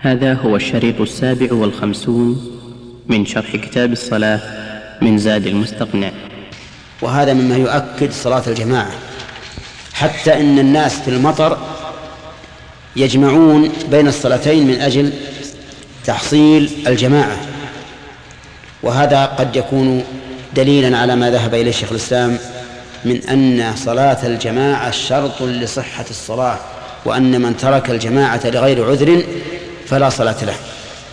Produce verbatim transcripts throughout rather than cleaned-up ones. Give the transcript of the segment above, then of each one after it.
هذا هو الشريط السابع والخمسون من شرح كتاب الصلاة من زاد المستقنع. وهذا مما يؤكد صلاة الجماعة، حتى إن الناس في المطر يجمعون بين الصلاتين من أجل تحصيل الجماعة، وهذا قد يكون دليلا على ما ذهب إليه شيخ الإسلام من أن صلاة الجماعة شرط لصحة الصلاة، وأن من ترك الجماعة لغير عذر فلا صلاة له.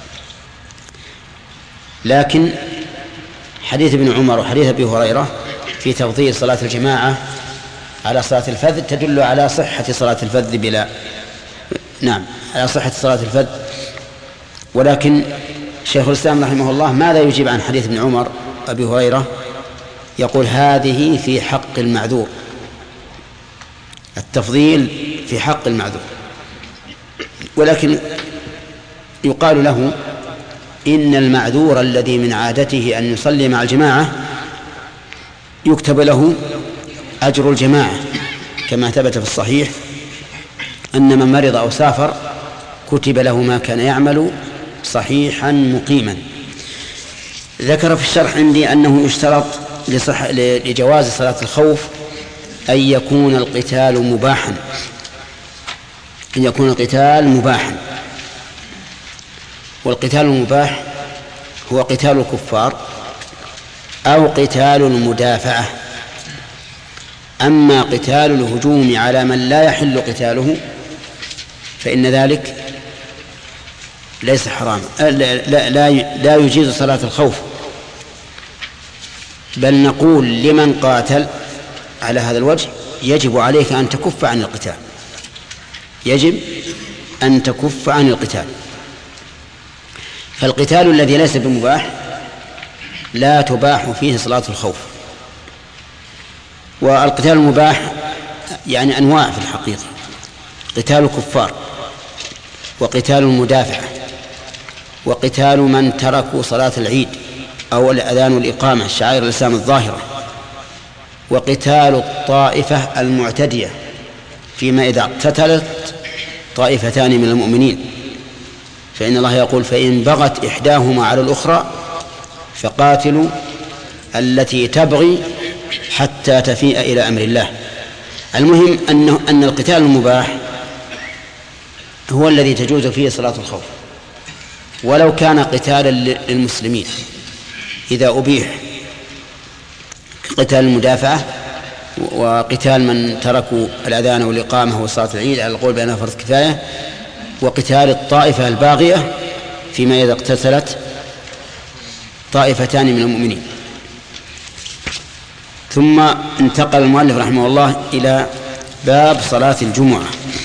لكن حديث ابن عمر وحديث أبي هريرة في تفضيل صلاة الجماعة على صلاة الفذ تدل على صحة صلاة الفذ بلا نعم على صحة صلاة الفذ. ولكن شيخ الإسلام رحمه الله ماذا يجيب عن حديث ابن عمر أبي هريرة؟ يقول هذه في حق المعذور، التفضيل في حق المعذور. ولكن يقال له إن المعذور الذي من عادته أن يصلي مع الجماعة يكتب له أجر الجماعة، كما ثبت في الصحيح أن من مرض أو سافر كتب له ما كان يعمل صحيحا مقيما. ذكر في الشرح عندي أنه يشترط لجواز صلاة الخوف أن يكون القتال مباحا، أن يكون القتال مباحا. والقتال المباح هو قتال الكفار أو قتال المدافعة. أما قتال الهجوم على من لا يحل قتاله فإن ذلك ليس حراما، لا, لا, لا, لا يجيز صلاة الخوف، بل نقول لمن قاتل على هذا الوجه يجب عليك أن تكف عن القتال، يجب أن تكف عن القتال. فالقتال الذي ليس بمباح لا تباح فيه صلاة الخوف. والقتال المباح يعني أنواع في الحقيقة: قتال الكفار، وقتال المدافعة، وقتال من تركوا صلاة العيد أو الأذان والإقامة شعائر الإسلام الظاهرة، وقتال الطائفة المعتدية فيما إذا اقتتلت طائفتان من المؤمنين، فإن الله يقول: فإن بغت إحداهما على الأخرى فقاتلوا التي تبغي حتى تفيء إلى أمر الله. المهم أنه أن القتال المباح هو الذي تجوز فيه صلاة الخوف، ولو كان قتالا للمسلمين إذا أبيح، قتال المدافعة وقتال من تركوا الأذان والإقامة وصلاة العيد على القول بأنها فرض كفاية، وقتال الطائفة الباغية فيما إذا اقتتلت طائفتان من المؤمنين. ثم انتقل المؤلف رحمه الله إلى باب صلاة الجمعة،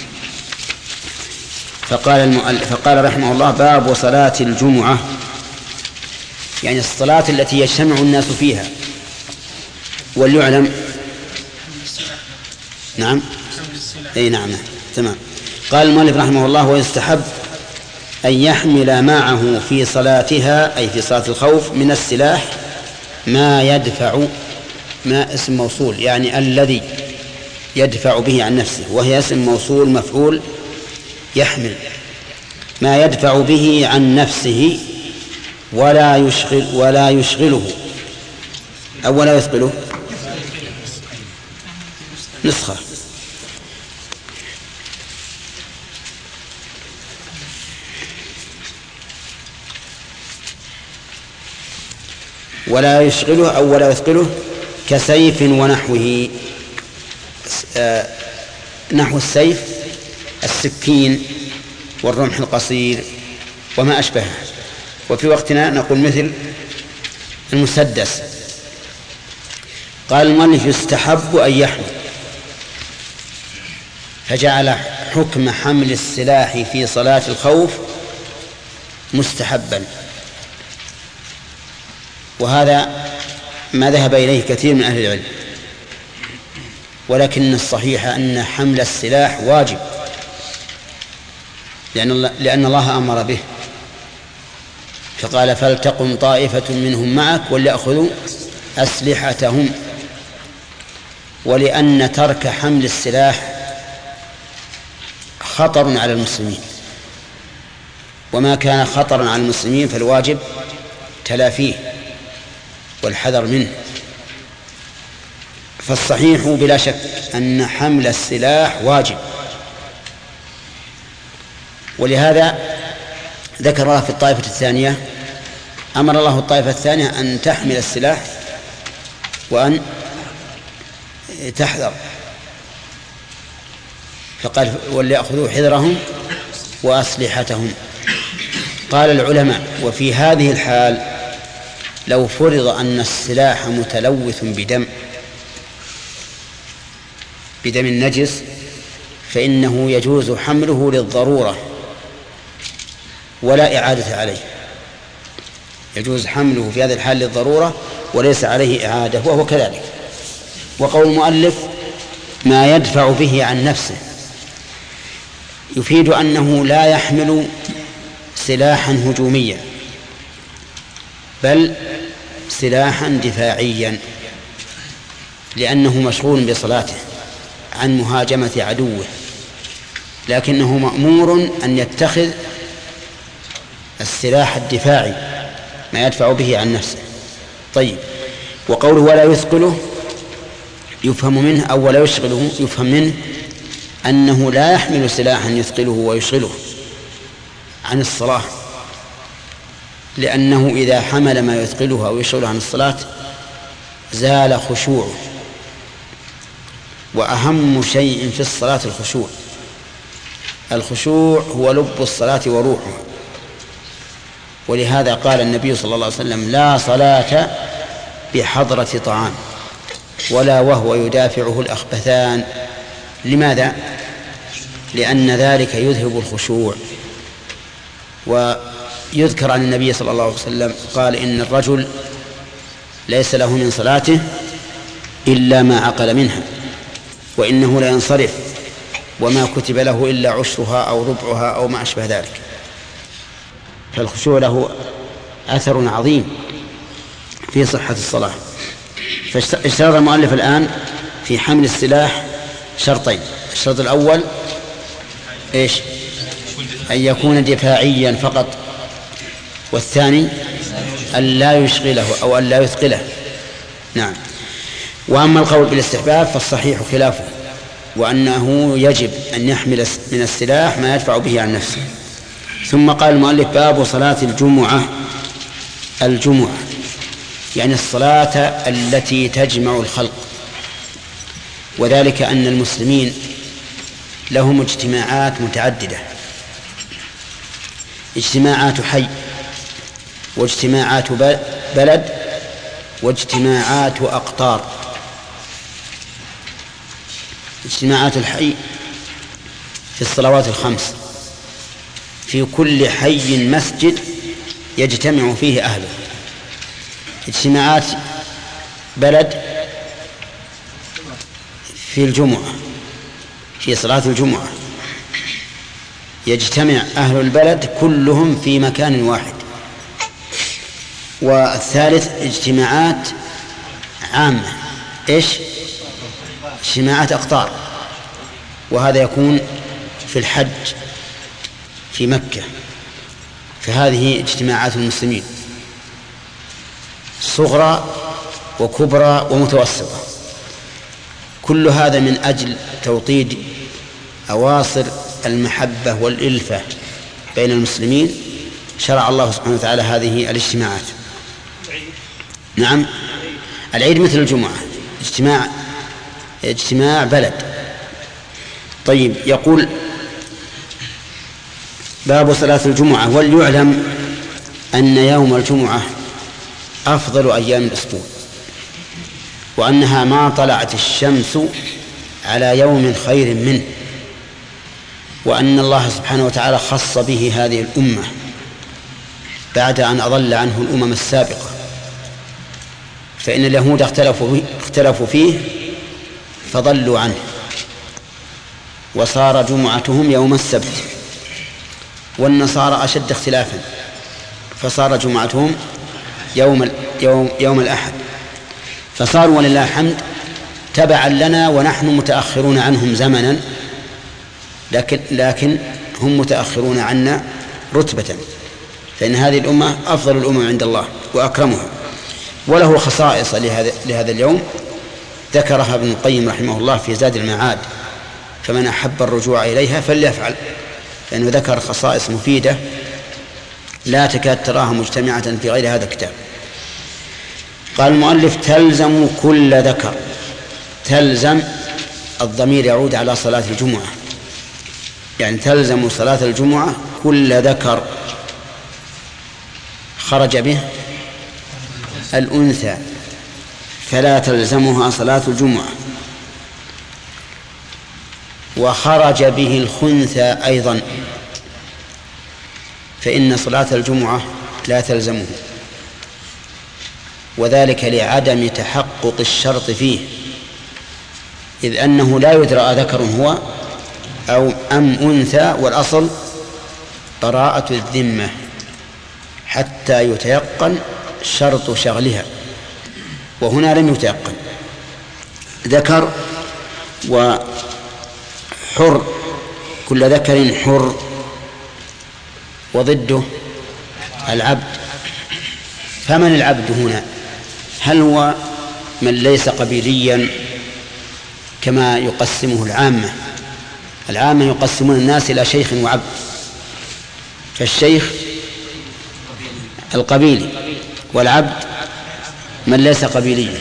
فقال المؤلف فقال رحمه الله: باب صلاة الجمعة، يعني الصلاة التي يجتمع الناس فيها. وليعلم نعم أي نعم تمام. قال المؤلف رحمه الله: ويستحب أن يحمل معه في صلاتها، أي في صلاة الخوف، من السلاح ما يدفع، ما اسم موصول يعني الذي يدفع به عن نفسه، وهي اسم موصول مفعول يحمل، ما يدفع به عن نفسه ولا يشغل ولا يشغله أو ولا يثقله نسخة ولا يشغله أو ولا يثقله كسيف ونحوه. آه نحو السيف السكين والرمح القصير وما أشبهه. وفي وقتنا نقول مثل المسدس. قال المؤلف: يستحب أن يحمل، فجعل حكم حمل السلاح في صلاة الخوف مستحبا، وهذا ما ذهب إليه كثير من أهل العلم. ولكن الصحيح أن حمل السلاح واجب، لأن الله, لأن الله أمر به، فقال: فلتقم طائفة منهم معك وليأخذوا أسلحتهم. ولأن ترك حمل السلاح خطر على المسلمين، وما كان خطرا على المسلمين فالواجب تلافيه والحذر منه. فالصحيح بلا شك أن حمل السلاح واجب، ولهذا ذكر الله في الطائفة الثانية أمر الله الطائفة الثانية أن تحمل السلاح وأن تحذر، فقال وليأخذوا حذرهم وأسلحتهم. قال العلماء وفي هذه الحال لو فرض أن السلاح متلوث بدم بدم النجس فإنه يجوز حمله للضرورة ولا إعادة عليه، يجوز حمله في هذه الحال للضرورة وليس عليه إعادة، وهو كذلك. وقول المؤلف ما يدفع به عن نفسه يفيد أنه لا يحمل سلاحا هجوميا بل سلاحا دفاعيا، لأنه مشغول بصلاته عن مهاجمة عدوه، لكنه مأمور أن يتخذ السلاح الدفاعي ما يدفع به عن نفسه. طيب، وقوله ولا يثقله يفهم منه أو ولا يشغله يفهم منه أنه لا يحمل سلاحا يثقله ويشغله عن الصلاة، لأنه إذا حمل ما يثقله أو يشغله عن الصلاة زال خشوعه، وأهم شيء في الصلاة الخشوع. الخشوع هو لب الصلاة وروحها، ولهذا قال النبي صلى الله عليه وسلم لا صلاة بحضرة طعام ولا وهو يدافعه الأخبثان. لماذا؟ لأن ذلك يذهب الخشوع. ويذكر عن النبي صلى الله عليه وسلم قال إن الرجل ليس له من صلاته إلا ما عقل منها، وإنه لا ينصرف وما كتب له إلا عشرها أو ربعها أو ما أشبه ذلك. فالخشوع له أثر عظيم في صحة الصلاة. فاشترط المؤلف الآن في حمل السلاح شرطين: الشرط الأول إيش؟ أن يكون دفاعيا فقط، والثاني أن لا يشغله أو أن لا يثقله. نعم. وأما القول بالاستحباب فالصحيح خلافه، وأنه يجب أن يحمل من السلاح ما يدفع به عن نفسه. ثم قال المؤلف باب صلاة الجمعة. الجمعة يعني الصلاة التي تجمع الخلق، وذلك أن المسلمين لهم اجتماعات متعددة: اجتماعات حي، واجتماعات بلد، واجتماعات أقطار. اجتماعات الحي في الصلوات الخمس، في كل حي مسجد يجتمع فيه أهله. اجتماعات بلد في الجمعة، في صلاة الجمعة يجتمع أهل البلد كلهم في مكان واحد. والثالث اجتماعات عامة، إيش؟ اجتماعات أقطار، وهذا يكون في الحج في مكة. فهذه اجتماعات المسلمين صغرى وكبرى ومتوسطة، كل هذا من أجل توطيد أواصر المحبة والإلفة بين المسلمين. شرع الله سبحانه وتعالى هذه الاجتماعات. نعم، العيد مثل الجمعة اجتماع اجتماع بلد. طيب، يقول باب صلاة الجمعة. وليعلم أن يوم الجمعة أفضل أيام الأسبوع، وأنها ما طلعت الشمس على يوم خير منه، وأن الله سبحانه وتعالى خص به هذه الأمة بعد أن أضل عنه الأمم السابقة. فإن اليهود اختلفوا اختلفوا فيه فضلوا عنه، وصار جمعتهم يوم السبت، والنصارى أشد اختلافا فصار جمعتهم يوم يوم يوم الأحد. فصاروا ولله الحمد تبعا لنا، ونحن متأخرون عنهم زمنا، لكن لكن هم متأخرون عنا رتبة، فإن هذه الأمة أفضل الأمم عند الله وأكرمها. وله خصائص لهذا, لهذا اليوم ذكرها ابن القيم رحمه الله في زاد المعاد، فمن أحب الرجوع إليها فليفعل، لأنه ذكر خصائص مفيدة لا تكاد تراها مجتمعة في غير هذا الكتاب. قال المؤلف: تلزم كل ذكر. تلزم الضمير يعود على صلاة الجمعة، يعني تلزم صلاة الجمعة كل ذكر خرج به الأنثى، فلا تلزمها صلاة الجمعة. وخرج به الخنثى أيضا، فإن صلاة الجمعة لا تلزمه، وذلك لعدم تحقق الشرط فيه، إذ أنه لا يدرى ذكر هو أو أم أنثى، والأصل براءة الذمة حتى يتيقن شرط شغلها، وهنا لم يتيقن. ذكر وحر، كل ذكر حر، وضده العبد. فمن العبد هنا؟ هل هو من ليس قبيليا كما يقسمه العامة؟ العامة يقسمون الناس إلى شيخ وعبد، فالشيخ القبيلي والعبد من ليس قبيليا.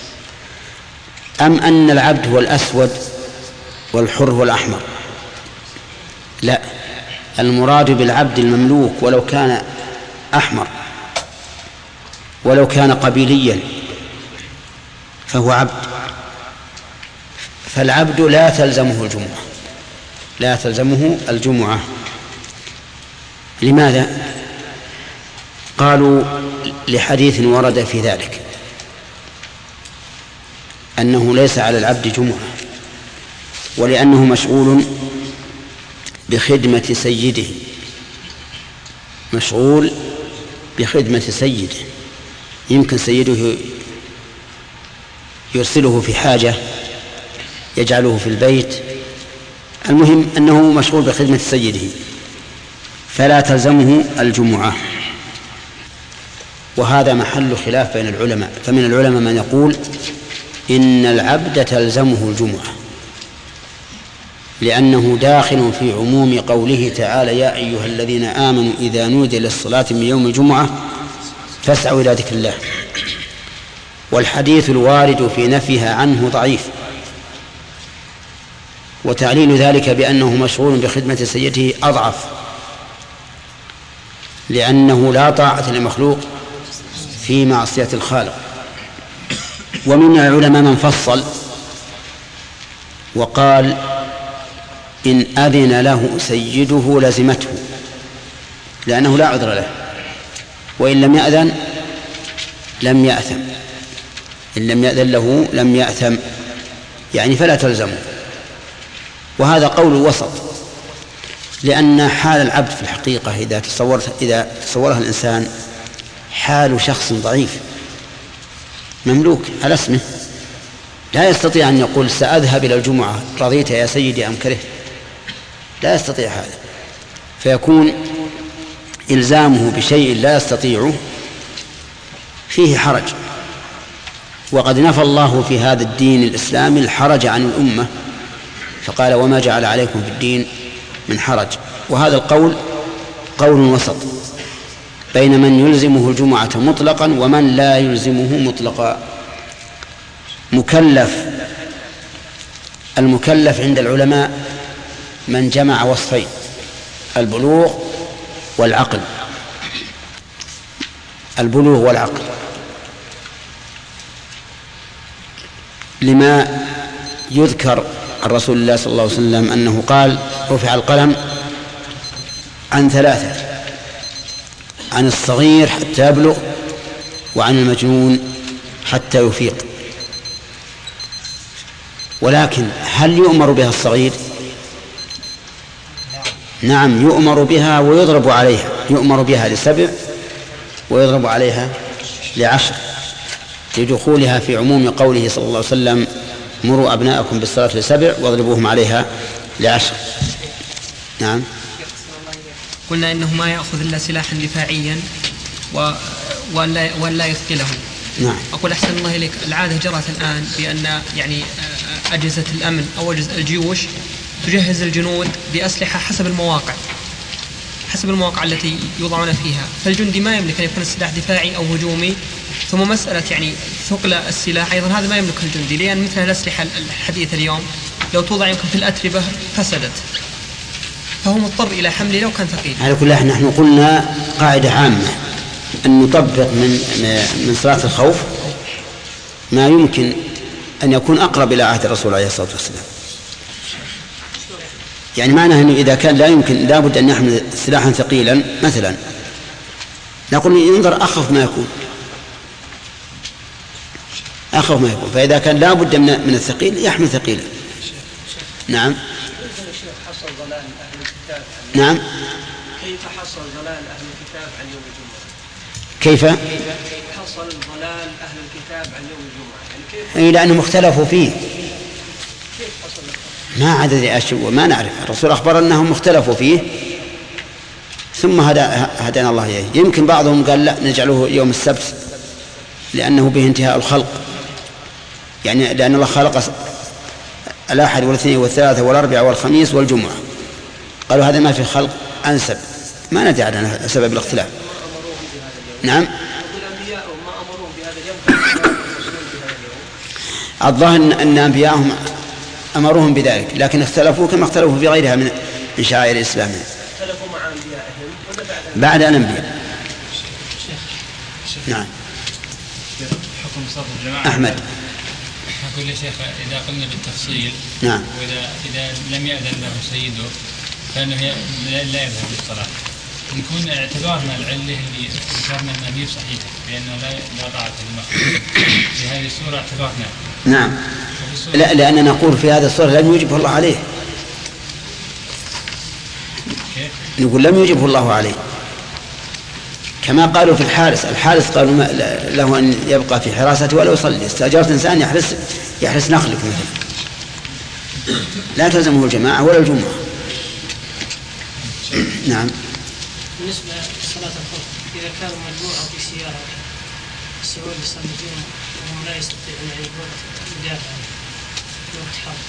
أم أن العبد هو الأسود والحر هو الأحمر؟ لا، المراد بالعبد المملوك ولو كان أحمر، ولو كان قبيليا فهو عبد. فالعبد لا تلزمه الجمعة، لا تلزمه الجمعة. لماذا؟ قالوا لحديث ورد في ذلك، أنه ليس على العبد جمعة، ولأنه مشغول بخدمة سيده، مشغول بخدمة سيده. يمكن سيده يرسله في حاجة، يجعله في البيت، المهم أنه مشغول بخدمة سيده، فلا تلزمه الجمعة. وهذا محل خلاف بين العلماء، فمن العلماء من يقول إن العبد تلزمه الجمعة، لأنه داخل في عموم قوله تعالى: يا أيها الذين آمنوا إذا نودي للصلاة من يوم الجمعة فاسعوا إلى ذكر الله. والحديث الوارد في نفيها عنه ضعيف، وتعليل ذلك بأنه مشغول بخدمة سيده أضعف، لأنه لا طاعة لمخلوق في معصية الخالق. ومن العلماء من فصل وقال: إن أذن له سيده لزمته، لأنه لا عذر له، وإن لم يأذن لم يأثم، إن لم يأذن له لم يأثم، يعني فلا تلزمه. وهذا قول وسط، لأن حال العبد في الحقيقة إذا تصورت إذا تصورها الإنسان حال شخص ضعيف مملوك على اسمه، لا يستطيع أن يقول سأذهب إلى الجمعة رضيت يا سيدي أم كرهت، لا يستطيع هذا، فيكون إلزامه بشيء لا يستطيعه فيه حرج. وقد نفى الله في هذا الدين الإسلامي الحرج عن الأمة، فقال: وما جعل عليكم في الدين من حرج. وهذا القول قول وسط بين من يلزمه الجمعة مطلقا ومن لا يلزمه مطلقا. مكلف، المكلف عند العلماء من جمع وصفين: البلوغ والعقل. البلوغ والعقل لما يذكر عن رسول الله صلى الله عليه وسلم أنه قال: رفع القلم عن ثلاثة: عن الصغير حتى يبلغ، وعن المجنون حتى يفيق. ولكن هل يؤمر بها الصغير؟ نعم، يؤمر بها ويضرب عليها، يؤمر بها لسبع ويضرب عليها لعشر، لدخولها في عموم قوله صلى الله عليه وسلم: مروا أبناءكم بالصلاة لسبع واضربوهم عليها لعشر. نعم. قلنا إنه ما يأخذ إلا سلاحا دفاعيا ولا ولا يثقله. نعم. أقول أحسن الله إليك، العادة جرت الآن بأن يعني أجهزة الأمن أو أجهزة الجيوش تجهز الجنود بأسلحة حسب المواقع حسب المواقع التي يوضعون فيها، فالجندي ما يملك أن يكون السلاح دفاعي أو هجومي. ثم مسألة يعني ثقل السلاح أيضا هذا ما يملكه الجندي، لأن مثل الأسلحة الحديثة اليوم لو توضع يمكن في الأتربة فسدت، فهو مضطر إلى حمله لو كان ثقيل. على كل حال نحن قلنا قاعدة عامة أن نطبق من من صلاة الخوف ما يمكن أن يكون أقرب إلى عهد الرسول عليه الصلاة والسلام. يعني معناه أنه إذا كان لا يمكن لا بد أن يحمل سلاحا ثقيلا مثلا، نقول ينظر أخف ما يكون أخف ما يكون فإذا كان لا بد من من الثقيل يحمل ثقيلا. نعم. نعم. كيف حصل ضلال أهل الكتاب عن يوم الجمعة؟ كيف؟ كيف حصل ضلال أهل الكتاب عن يوم الجمعة؟ يعني كيف؟ إيه لأنهم اختلفوا فيه. كيف حصل؟ ما عدد أشياء ما نعرف. الرسول أخبر أنهم اختلفوا فيه ثم هدا هدانا الله إليه. يمكن بعضهم قال لا نجعله يوم السبت لأنه به انتهاء الخلق، يعني لأن الله خلق الأحد والاثنين والثلاثة والأربعاء والخميس والجمعة، قالوا هذا ما في خلق أنسب، ما ندري عن سبب الاختلاف. نعم. الظاهر أن أنبياءهم أمروهم بذلك، لكن اختلفوا كما اختلفوا في غيرها من شعائر الإسلام. اختلفوا مع أنبيائهم ولا بعد الأنبياء؟ نعم. حكم صف الجماعة. أحمد. أقول يا شيخ إذا قلنا بالتفصيل. نعم. وإذا إذا لم يأذن له سيده فإنه لا يذهب للصلاة. نكون اعتبارنا العلة اللي ذكرنا أنها غير صحيحة لأنه لا لا طاعة للمخلوق. في هذه الصورة اعتبرنا. نعم. لا لأننا نقول في هذه الصورة لم يجبه الله عليه. كيف؟ نقول لم يجبه الله عليه كما قالوا في الحارس. الحارس قالوا له أن يبقى في حراسته ولا يصلي. استأجرت إنسان يحرس يحرس نخلك مثلا، لا تلزمه الجماعة ولا الجمعة. نعم. بالنسبة لصلاة الخوف إذا كانوا مجموعة في سيارة السعود يصلي فيهم وهم لا يستطيعون أن يكونوا مدافعا في وقت حرب،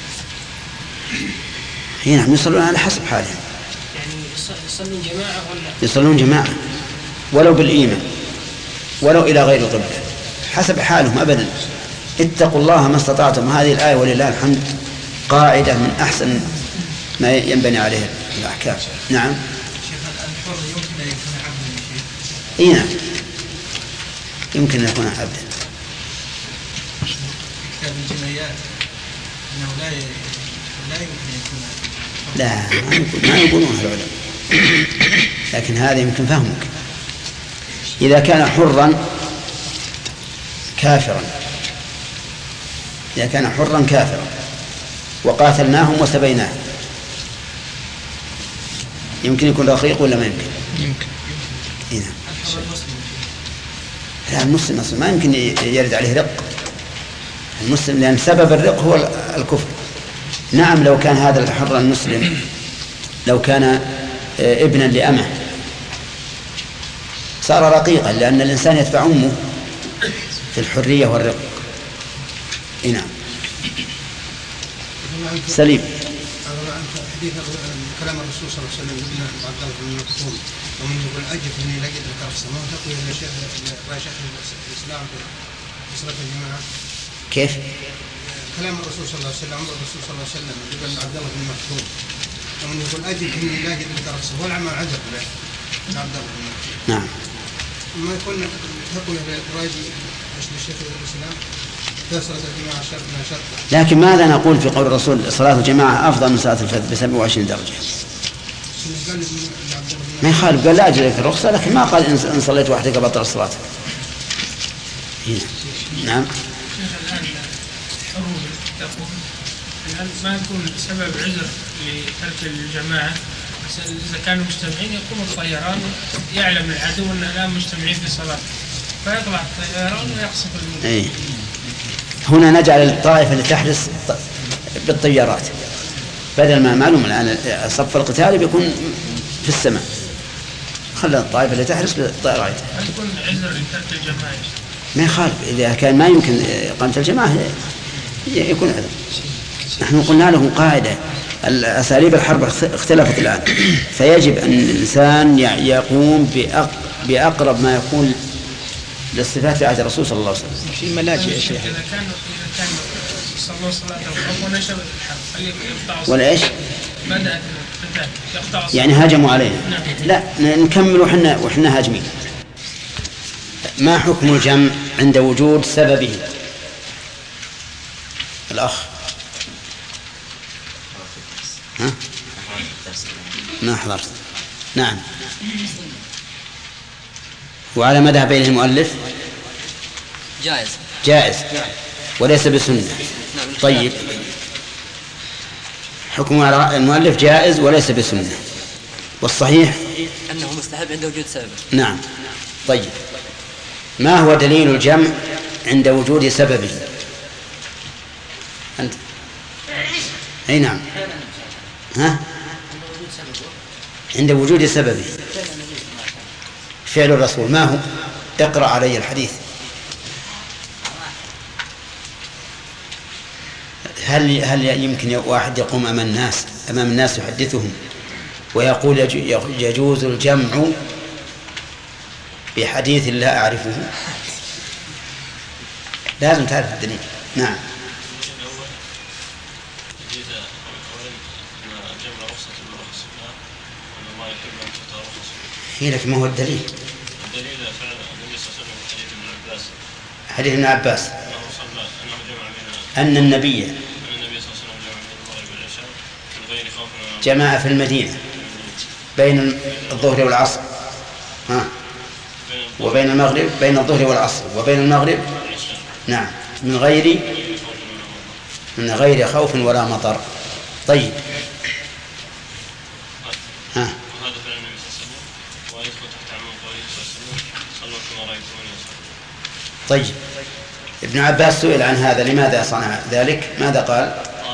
هي نعم يصلون على حسب حالهم. يعني يصلون جماعة ولا يصلون جماعة ولو بالإيمان ولو إلى غير القبلة حسب حالهم أبدا. اتقوا الله ما استطعتم. هذه الآية ولله الحمد قاعدة من أحسن ما ينبني عليه الأحكام. نعم. الحر يمكن أن يكون عبدا؟ إيه نعم يمكن أن يكون عبدا. كتاب الجنايات أنه لا لا يمكن أن يكون لا ما يقولون العلماء، لكن هذا يمكن فهمك. إذا كان حرا كافرا إذا كان حرا كافرا وقاتلناهم وسبيناهم يمكن يكون رقيق ولا ما يمكن؟ يمكن. إيه نعم. لا المسلم أصلا ما يمكن يرد عليه رق. المسلم لأن سبب الرق هو الكفر. نعم لو كان هذا الحر المسلم لو كان ابنا لأمه صار رقيقا، لأن الإنسان يتبع أمه في الحرية والرق. نعم. سليم. حديث كلام الرسول صلى الله عليه وسلم ابن عبد الله بن مكتوم ومن يقول أجف إني لقيت لك أفسر ما تقول إلا شيخ راشد الإسلام في صلاة الجماعة. كيف؟ كلام الرسول صلى الله عليه وسلم عمر الرسول صلى الله عليه وسلم ابن عبد الله بن مكتوم ومن يقول أجف إني لقيت لك أفسر هو العمل عجب له عبد الله بن مكتوم. نعم. ما يكون تقوية بالإخراج للشيخ الإسلام في صلاة الجماعة شرط من شرط. لكن ماذا نقول في قول الرسول صلاة الجماعة أفضل من صلاة الفرد بسبع وعشرين درجة؟ ما يخالف قال لا أجل لك الرخصة، لكن ما قال إن صليت وحدك بطل الصلاة. نعم. الآن ما يكون سبب عذر لترك الجماعة، إذا كانوا مجتمعين يقوم الطيران يعلم العدو أن الآن مجتمعين في صلاة فيطلع الطيران ويقصف المدينة. أي. هنا نجعل الطائفة اللي تحرس بالطيارات بدل ما معلوم الآن صف القتال بيكون في في السماء. خلى الطائفة اللي تحرس بالطائرات. يكون عذر لترك الجماعة. ما يخالف، إذا كان ما يمكن إقامة الجماعة يكون عذر. نحن قلنا لهم قاعدة: الأساليب الحرب اختلفت الآن، فيجب أن الإنسان يقوم بأقرب ما يكون للصفات في عهد الرسول صلى الله عليه وسلم. في ملاجئ يا شيخ. إذا كان إذا كان صلوا صلاة الخوف ونشبت الحرب هل يقطعوا ولا إيش؟ بدأت القتال يقطعوا يعني هاجموا علينا. لا، نكمل وحنا وحنا هاجمين. ما حكم الجمع عند وجود سببه؟ الأخ ها؟ ما حضرت. نعم. وعلى مذهب المؤلف جائز جائز وليس بسنة. طيب، حكم على المؤلف جائز وليس بسنة، والصحيح أنه مستحب عند وجود سبب. نعم. طيب، ما هو دليل الجمع عند وجود سببه؟ أنت أي نعم. ها؟ عند وجود سببه فعل الرسول ما هو؟ اقرأ علي الحديث. هل هل يمكن واحد يقوم أمام الناس أمام الناس يحدثهم ويقول يجوز الجمع بحديث لا أعرفه؟ لازم تعرف الدليل. نعم. هي لك ما هو الدليل؟ الدليل فعل النبي صلى الله عليه وسلم حديث ابن عباس حديث ابن عباس أنه صلى أنه جمع أن النبي أن النبي صلى الله عليه وسلم جمع بين المغرب والعشاء من غير خوف. جمع في المدينة بين الظهر والعصر. ها. وبين المغرب بين الظهر والعصر وبين المغرب نعم من غير من غير خوف ولا مطر. طيب. ها. وهذا فعل النبي صلى الله عليه وسلم ويدخل تحت عموم قوله صلى الله عليه وسلم صلوا كما رأيتموني أصلي. طيب، ابن عباس سئل عن هذا لماذا صنع ذلك؟ ماذا قال؟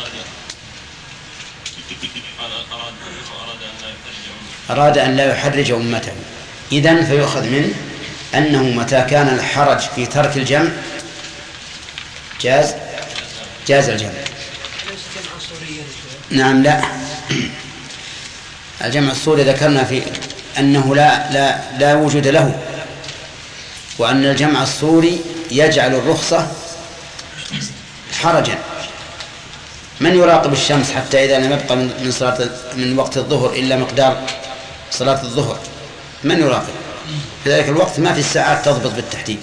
أراد أن لا يحرج أمته. إذن فيؤخذ منه أنه متى كان الحرج في ترك الجمع جاز جاز الجمع. نعم. لا، الجمع الصوري ذكرنا في أنه لا لا لا وجود له، وأن الجمع الصوري يجعل الرخصة حرجا. من يراقب الشمس حتى إذا لم يبقى من صلاة من وقت الظهر إلا مقدار صلاة الظهر؟ من يراقب في ذلك الوقت؟ ما في الساعات تضبط بالتحديد.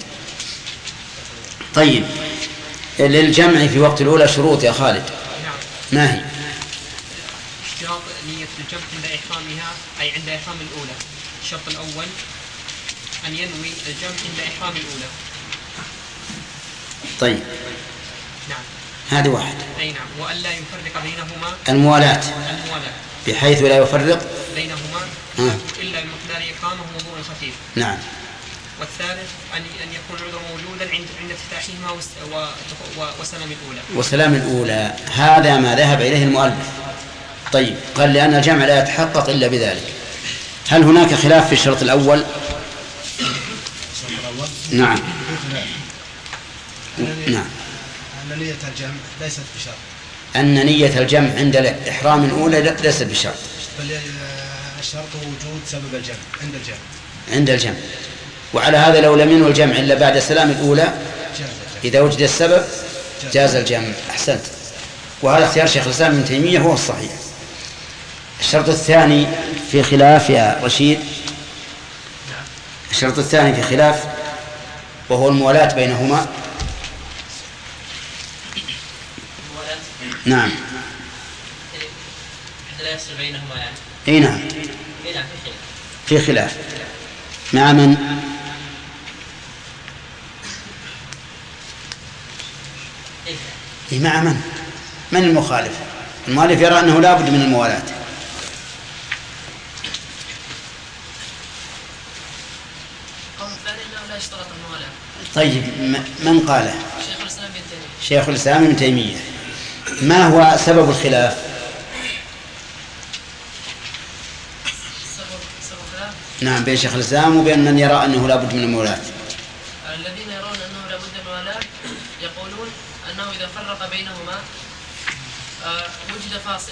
طيب، للجمع في وقت الأولى شروط يا خالد. ما هي؟ اشتراط نية الجمع عند إحرامها أي عند إحرام الأولى. الشرط الأول أن ينوي الجمع عند إحرام الأولى. طيب. نعم. هذا واحد. أي نعم. وأن لا يفرق بينهما الموالاة الموالاة بحيث لا يفرق بينهما آه. إلا بمقدار إقامة وضوء خفيف. نعم. والثالث أن أن يكون العذر موجودا عند عند افتتاحهما وسلام الأولى. وسلام الأولى هذا ما ذهب إليه المؤلف. طيب، قال لأن الجمع لا يتحقق إلا بذلك. هل هناك خلاف في الشرط الأول؟ نعم. نعم. أن نية الجمع ليست بشرط. أن نية الجمع عند الإحرام الأولى ليست بشرط. بل الشرط وجود سبب الجمع عند الجمع. عند الجمع. وعلى هذا لو لم ينوي الجمع إلا بعد سلام الأولى إذا وجد السبب جاز الجمع. أحسنت. وهذا اختيار شيخ الإسلام ابن تيمية هو الصحيح. الشرط الثاني في خلاف يا رشيد. الشرط الثاني في خلاف وهو الموالاة بينهما. نعم. لا يفصل بينهما يعني. اي نعم. اي نعم في خلاف. مع من؟ إيه مع من؟ من المخالف؟ المؤلف يرى أنه لا بد من الموالاة. قوم ثاني لا يشترط الموالاة. طيب، من قاله؟ شيخ الإسلام ابن تيمية. شيخ الإسلام ابن تيمية. ما هو سبب الخلاف؟ سبب نعم، بين شيخ الإسلام وبين من يرى أنه لا بد من المولاة. الذين يرون أنه لا بد من المولاة يقولون أنه إذا فرق بينهما آه وجد فاصل.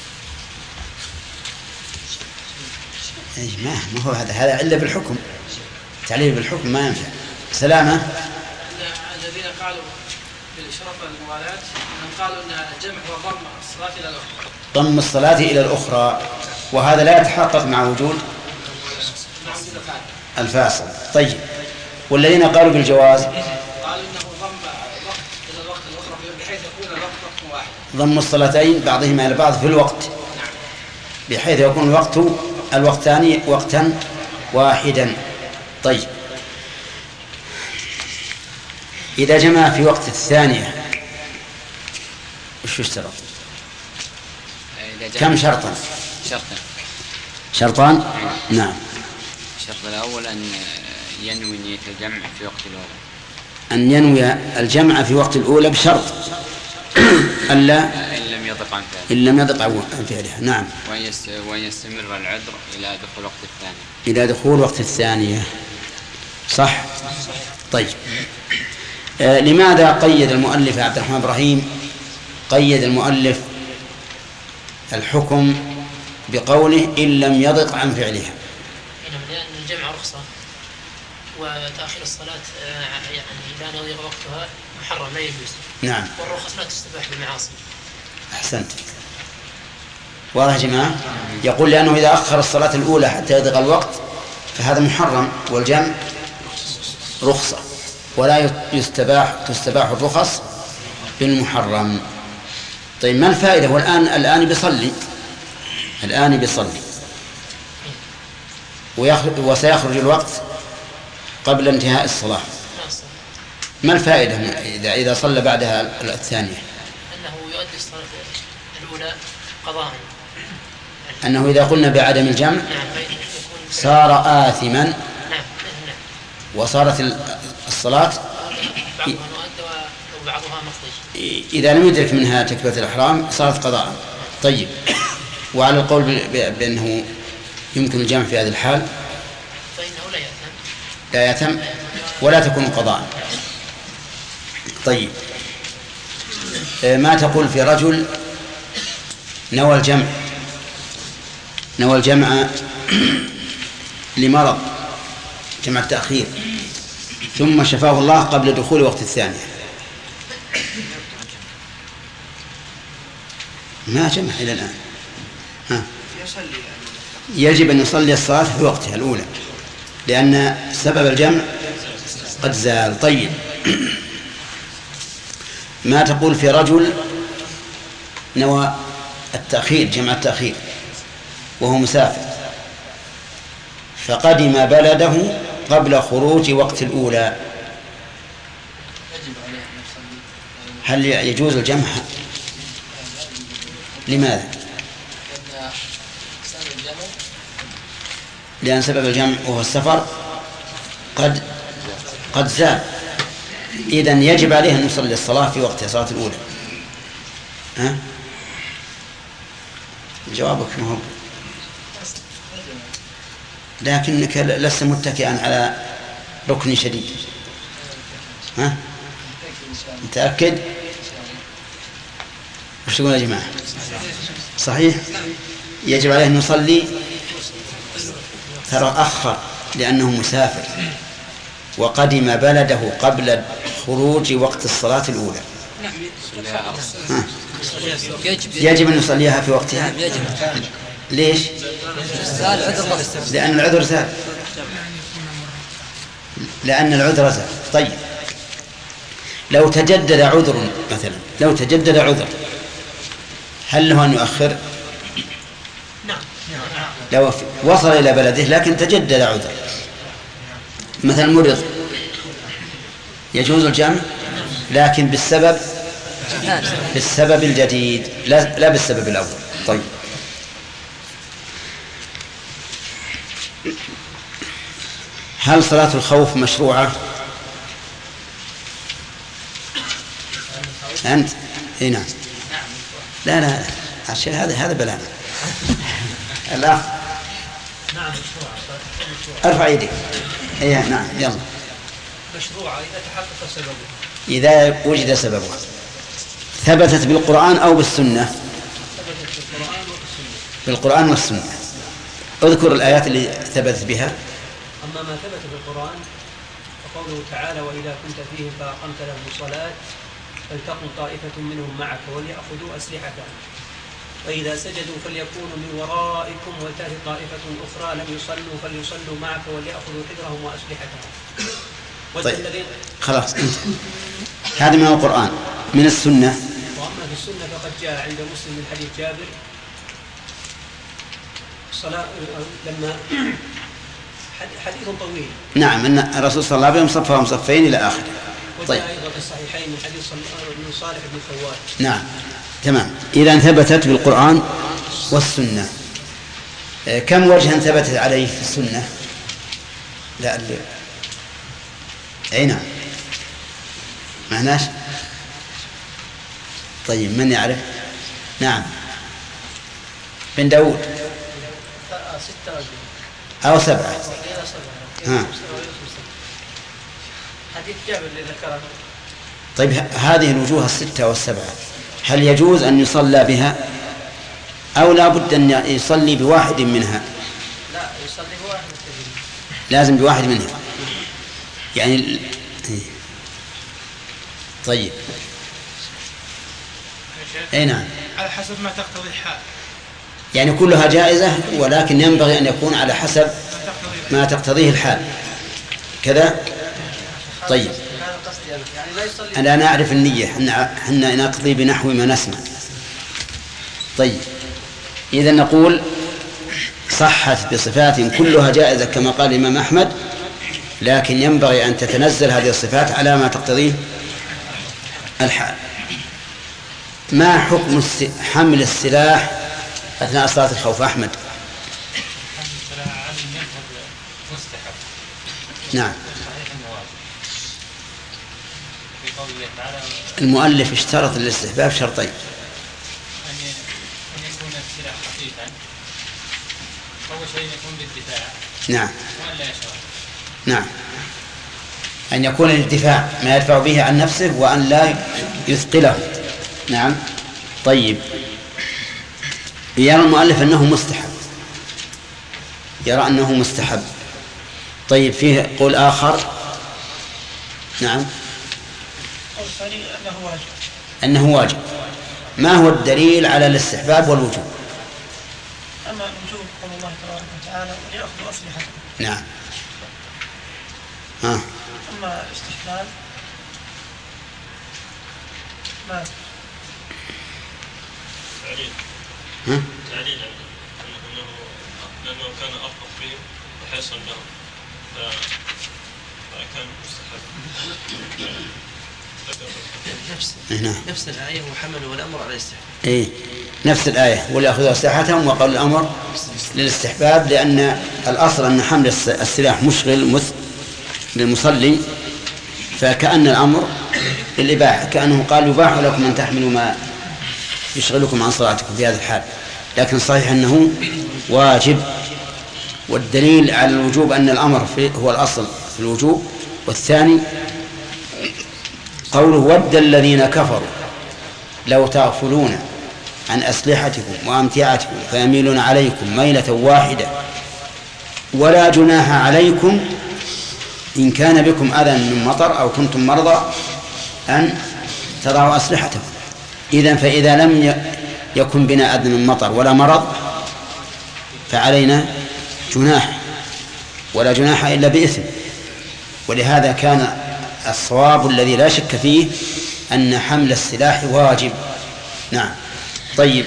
أي ما ما هو هذا هذا إلا بالحكم، تعليل بالحكم ما ينفع. سلامة. الذين قالوا بالإشراف الموالاة قالوا أن الجمع هو ضم الصلاة إلى الأخرى. ضم الصلاة إلى الأخرى، وهذا لا يتحقق مع وجود الفاصل. طيب، والذين قالوا بالجواز قالوا إنه ضم الوقت إلى الوقت الأخرى بحيث يكون الوقت وقت واحد. ضم الصلاتين بعضهما إلى بعض في الوقت بحيث يكون الوقت الوقتان وقتا واحدا. طيب، إذا جمع في وقت الثانية وش يشترط؟ كم شرطا؟ شرطا شرطان. نعم. الشرط الأول أن ينوي نية الجمع في وقت الأولى، أن ينوي الجمع في وقت الأولى بشرط ألا إن لم يضق عن فعله إن لم يضق عن فعلها. نعم. وأن يستمر العذر إلى دخول وقت الثانية إلى دخول وقت الثانية. صح. طيب، آه لماذا قيد المؤلف عبد الرحمن إبراهيم قيد المؤلف الحكم بقوله إن لم يضق عن فعلها؟ لأن الجمع رخصة وتأخير الصلاة يعني لا نضيق وقتها محرم لا يجوز. نعم. والرخص لا تستباح بالمعاصي. أحسنت. واضح يا جماعة؟ يقول لأنه إذا أخر الصلاة الأولى حتى يضيق الوقت فهذا محرم، والجمع رخصة ولا يستباح تستباح الرخص بالمحرم. طيب، ما الفائدة؟ والآن الآن بيصلي الآن بيصلي وسيخرج الوقت قبل انتهاء الصلاة. ما الفائدة إذا إذا صلى بعدها الثانية؟ أنه يؤدي الصلاة الأولى قضاء. أنه إذا قلنا بعدم الجمع صار آثما وصارت الصلاة إذا لم يدرك منها تكبيرة الإحرام صارت قضاء. طيب، وعلى القول بأنه يمكن الجمع في هذه الحال فإنه لا يأثم لا يأثم ولا تكون قضاء. طيب، ما تقول في رجل نوى الجمع نوى الجمع لمرض، جمع التأخير، ثم شفاه الله قبل دخول وقت الثانية، ما جمع إلى الآن، ها. يجب أن يصلي الصلاة في وقتها الأولى لأن سبب الجمع قد زال. طيب، ما تقول في رجل نوى التأخير، جمع التأخير، وهو مسافر فقدم بلده قبل خروج وقت الأولى، هل يجوز الجمع؟ لماذا؟ لأن سبب الجمع وهو السفر قد قد زال. إذن يجب عليه أن يصلي الصلاة في وقتها، الصلاة الأولى. ها؟ جوابك ما هو، لكنك لست متكئا على ركن شديد. ها؟ متأكد؟ وش تقول يا جماعة؟ صحيح؟ يجب عليه أن يصلي، ترى أخر لأنه مسافر وقدم بلده قبل خروج وقت الصلاة الأولى. ها. يجب أن يصليها في وقتها. ليش؟ لأن العذر زال لأن العذر زال. طيب، لو تجدد عذر مثلا لو تجدد عذر هل له أن يؤخر؟ لو وصل إلى بلده لكن تجدد عذر، مثلا مرض، يجوز الجمع لكن بالسبب بالسبب الجديد لا, لا بالسبب الأول. طيب، هل صلاة الخوف مشروعة؟ أنت؟ إيه نعم. لا لا الشيء هذا هذا بلانا. الأخ. نعم مشروعة ارفع يدك. اي نعم يلا. مشروعة إذا تحقق سببه. إذا وجد سببها. ثبتت بالقرآن أو بالسنة؟ ثبتت بالقرآن والسنة. بالقرآن والسنة. اذكر الآيات اللي ثبتت بها. أما ما ثبت بالقرآن فقوله تعالى وإذا كنت فيهم فأقمت لهم الصلاة فلتقم طائفة منهم معك وليأخذوا أسلحتهم وإذا سجدوا فليكونوا من ورائكم ولتأتي طائفة أخرى لم يصلوا فليصلوا معك وليأخذوا حذرهم وأسلحتهم. طيب خلاص انت. هذا من القرآن. من السنة. وأما في السنة فقد جاء عند مسلم من حديث جابر صلاة لما حديث طويل. نعم أن الرسول صلى الله عليه وسلم صفهم صفين إلى آخره. طيب. أيضا في الصحيحين من حديث ابن صالح بن خوات. نعم تمام. إذا ثبتت بالقرآن والسنة. كم وجها ثبتت عليه في السنة؟ لا اللي... أي نعم معناش. طيب من يعرف؟ نعم بن داود. ستة أو سبعة. ها. حديث جابر اللي ذكره. طيب هذه الوجوه الستة والسبعة هل يجوز أن يصلى بها أو لا بد أن يصلي بواحد منها؟ لا يصلي بواحد. لازم بواحد منها يعني. طيب أي نعم على حسب ما تقتضي الحال يعني كلها جائزة ولكن ينبغي أن يكون على حسب ما تقتضيه الحال كذا. طيب أنا نعرف النية حنا نقضي بنحو ما نسمع. طيب إذا نقول صحت بصفات كلها جائزة كما قال الإمام أحمد لكن ينبغي أن تتنزل هذه الصفات على ما تقتضيه الحال. ما حكم حمل السلاح أثناء صلاة الخوف أحمد؟ نعم المؤلف اشترط للاستحباب شرطين. أن يكون السلاح خفيفا أول شيء يكون بالدفاع. نعم وأن لا يشرب. نعم أن يكون الدفاع ما يدفع به عن نفسه وأن لا يثقله. نعم. طيب يرى المؤلف أنه مستحب يرى أنه مستحب. طيب فيه قول آخر. نعم أنه واجب. أنه واجب. ما هو الدليل على الاستحباب والوجوب؟ أما الوجوب قول الله تبارك وتعالى وليأخذوا أسلحتهم. نعم. ها. أما الاستحباب ما تعليل. ها؟ تعليل أنه لأنه كان أرفق بهم وحرصا لهم فكان مستحب. نفس هنا. نفس الآية وحملوا الأمر على الاستحباب. إيه نفس الآية وليأخذوا أسلحتهم وقال الأمر للاستحباب لأن الأصل أن حمل السلاح مشغل للمصلي فكأن الأمر للإباحة كأنه قال يباح لكم أن تحملوا ما يشغلكم عن صلاتكم في هذا الحال. لكن صحيح أنه واجب والدليل على الوجوب أن الأمر هو الأصل في الوجوب. والثاني قوله ود الذين كفروا لو تغفلون عن أسلحتكم وأمتعتكم فيميلون عليكم ميلة واحدة ولا جناح عليكم إن كان بكم أذى من مطر أو كنتم مرضى أن تضعوا أسلحتكم. إذن فإذا لم يكن بنا أذى من مطر ولا مرض فعلينا جناح ولا جناح إلا بإثم. ولهذا كان الصواب الذي لا شك فيه أن حمل السلاح واجب. نعم. طيب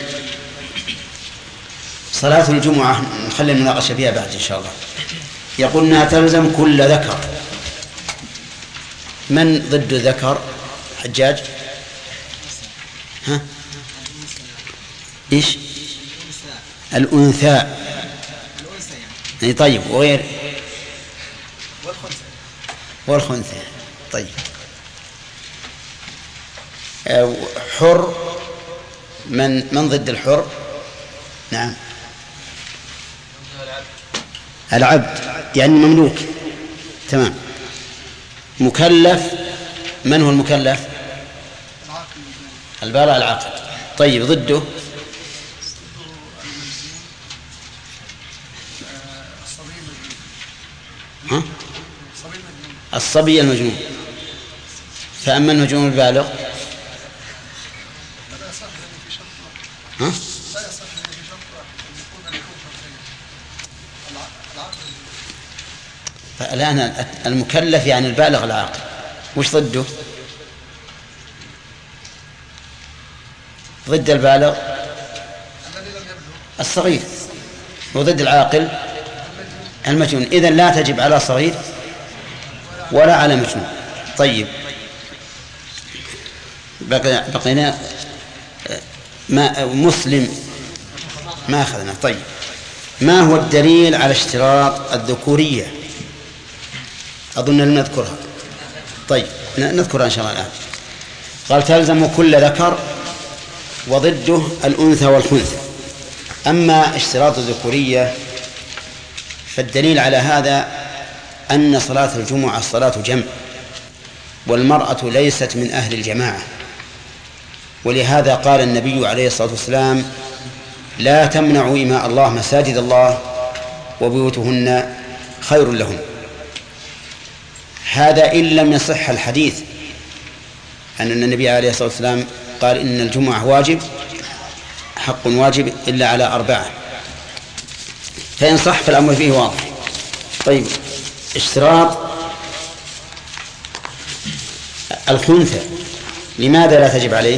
صلاة الجمعة نخلي المناقشة فيها بعد إن شاء الله. يقول أنها تلزم كل ذكر. من ضد ذكر؟ حجاج؟ ها؟ إيش؟ الأنثى. يعني طيب وغير والخنثى. طيب حر. من من ضد الحر؟ نعم العبد. يعني مملوك. تمام. مكلف، من هو المكلف؟ البالغ العاقل. طيب ضده؟ ها؟ الصبي المجنون. فأما المجنون البالغ ها؟ الآن المكلف يعني البالغ العاقل، وش ضده؟ ضد البالغ الصغير، وضد العاقل المجنون. إذن لا تجب على صغير ولا على مجنون. طيب بقينا ما مسلم ما أخذنا. طيب ما هو الدليل على اشتراط الذكورية؟ أظن لم نذكرها. طيب نذكرها إن شاء الله الآن. قال تلزم كل ذكر وضده الأنثى والخنثى. أما اشتراط الذكورية فالدليل على هذا أن صلاة الجمعة صلاة جمع، والمرأة ليست من أهل الجماعة، ولهذا قال النبي عليه الصلاة والسلام لا تمنعوا إماء الله مساجد الله وبيوتهن خير لهن. هذا إن لم يصح الحديث أن النبي عليه الصلاة والسلام قال إن الجمعة واجب، حق واجب إلا على أربعة، فإن صح فالأمر فيه واضح. طيب اشتراط الخنثى لماذا لا تجب عليه؟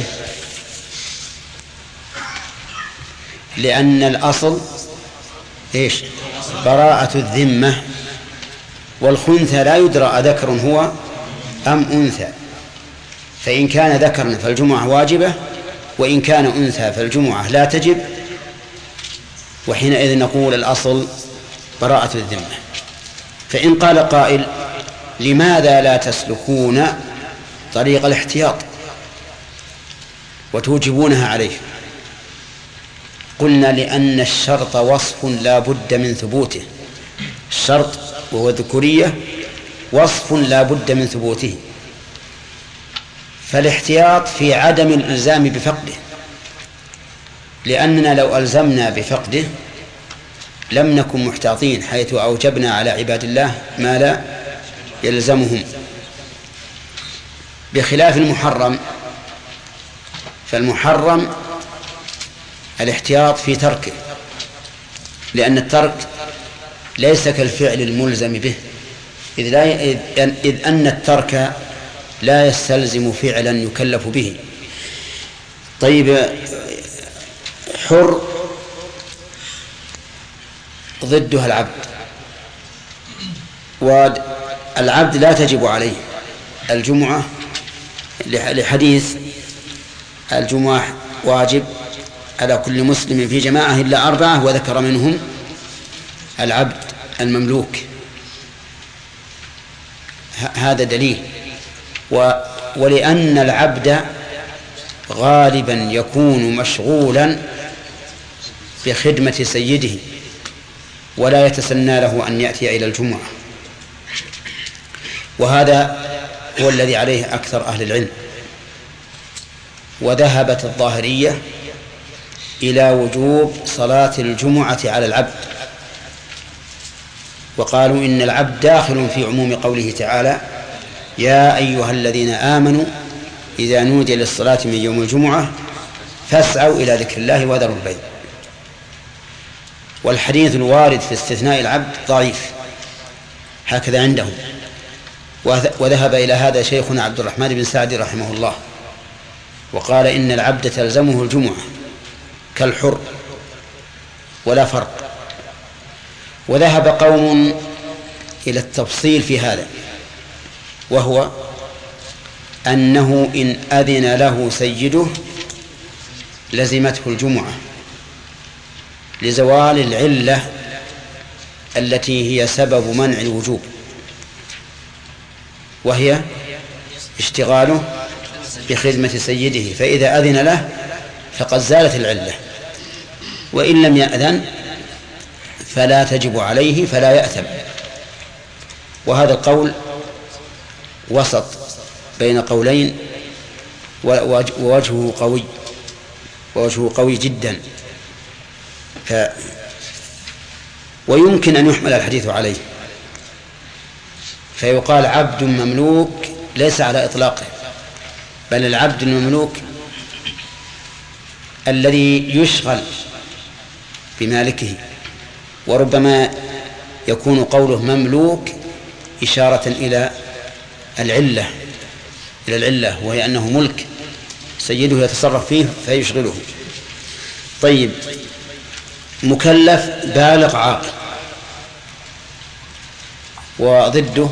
لأن الأصل إيش؟ براءة الذمة، والخنثى لا يدرى أذكر هو أم أنثى، فإن كان ذكرا فالجمعة واجبة، وإن كان أنثى فالجمعة لا تجب، وحينئذ نقول الأصل براءة الذمة. فإن قال قائل لماذا لا تسلكون طريق الاحتياط وتوجبونها عليه؟ قلنا لأن الشرط وصف لا بد من ثبوته. الشرط وهو الذكورية وصف لا بد من ثبوته، فالاحتياط في عدم الإلزام بفقده، لأننا لو ألزمنا بفقده لم نكن محتاطين، حيث أوجبنا على عباد الله ما لا يلزمهم، بخلاف المحرم. فالمحرم الاحتياط في تركه، لأن الترك ليس كالفعل الملزم به، إذ, لا ي... إذ أن الترك لا يستلزم فعلا يكلف به. طيب حر ضدها العبد، والعبد لا تجب عليه الجمعة لحديث الجمعة واجب على كل مسلم في جماعة إلا أربعة، وذكر منهم العبد المملوك. هذا دليل. و ولأن العبد غالبا يكون مشغولا بخدمة سيده ولا يتسنى له أن يأتي إلى الجمعة، وهذا هو الذي عليه أكثر أهل العلم. وذهبت الظاهرية إلى وجوب صلاة الجمعة على العبد، وقالوا إن العبد داخل في عموم قوله تعالى يا أيها الذين آمنوا إذا نودي للصلاة من يوم الجمعة فاسعوا إلى ذكر الله وذروا البيع. والحديث الوارد في استثناء العبد ضعيف، هكذا عندهم. وذهب إلى هذا شيخنا عبد الرحمن بن سعد رحمه الله، وقال إن العبد تلزمه الجمعة كالحر ولا فرق. وذهب قوم إلى التفصيل في هذا، وهو أنه إن أذن له سيده لزمته الجمعة لزوال العلة التي هي سبب منع الوجوب، وهي اشتغاله بخدمة سيده، فإذا أذن له فقد زالت العلة، وإن لم يأذن فلا تجب عليه فلا يأثم، وهذا القول وسط بين قولين ووجهه قوي ووجهه قوي جدا. ف ويمكن أن يحمل الحديث عليه فيقال عبد مملوك ليس على إطلاقه، بل العبد المملوك الذي يشغل بمالكه. وربما يكون قوله مملوك إشارة إلى العلة إلى العلة وهي أنه ملك سيده يتصرف فيه فيشغله. طيب، مكلف بالغ عاقل، وضده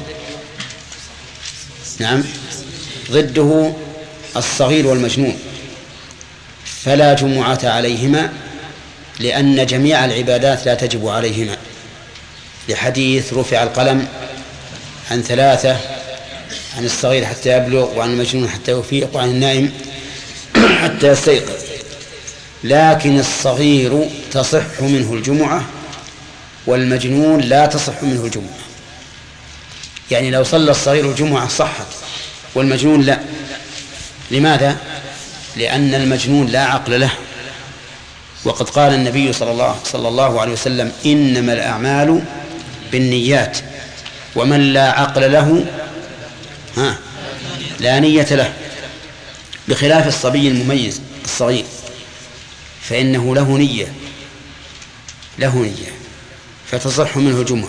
نعم ضده الصغير والمجنون، فلا جمعة عليهما لأن جميع العبادات لا تجب عليهما، لحديث رفع القلم عن ثلاثة: عن الصغير حتى يبلغ، وعن المجنون حتى يفيق، وعن النائم حتى يستيقظ. لكن الصغير تصح منه الجمعة والمجنون لا تصح منه الجمعة. يعني لو صلى الصغير الجمعة صحت والمجنون لا. لماذا؟ لأن المجنون لا عقل له، وقد قال النبي صلى الله, صلى الله عليه وسلم: إنما الأعمال بالنيات، ومن لا عقل له ها لا نية له، بخلاف الصبي المميز الصغير فإنه له نية له نية فتصح منه الجمعة.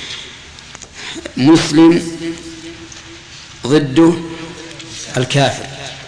مسلم ضده الكافر،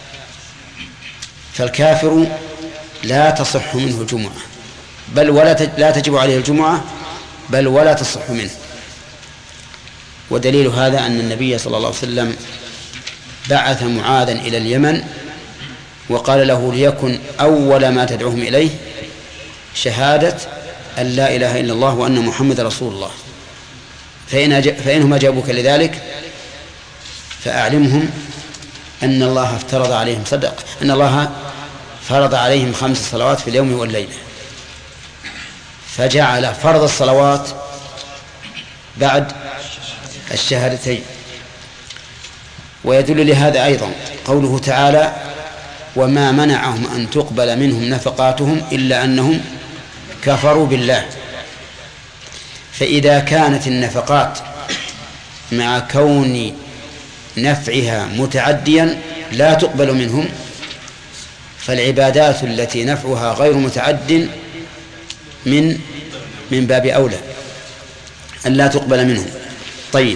فالكافر لا تصح منه الجمعة، بل ولا لا تجب عليه الجمعة، بل ولا تصح منه. ودليل هذا أن النبي صلى الله عليه وسلم بعث معاذا إلى اليمن وقال له: ليكن أول ما تدعوهم إليه شهادة أن لا إله إلا الله وأن محمد رسول الله، فإن فإنهم أجابوك لذلك فأعلمهم أن الله افترض عليهم صدق أن الله فرض عليهم خمس صلوات في اليوم والليلة، فجعل فرض الصلوات بعد الشهادتين. ويدل لهذا أيضا قوله تعالى: وما منعهم أن تقبل منهم نفقاتهم إلا أنهم كفروا بالله. فإذا كانت النفقات مع كون نفعها متعديا لا تقبل منهم، فالعبادات التي نفعها غير متعد من من باب أولى أن لا تقبل منهم. طيب،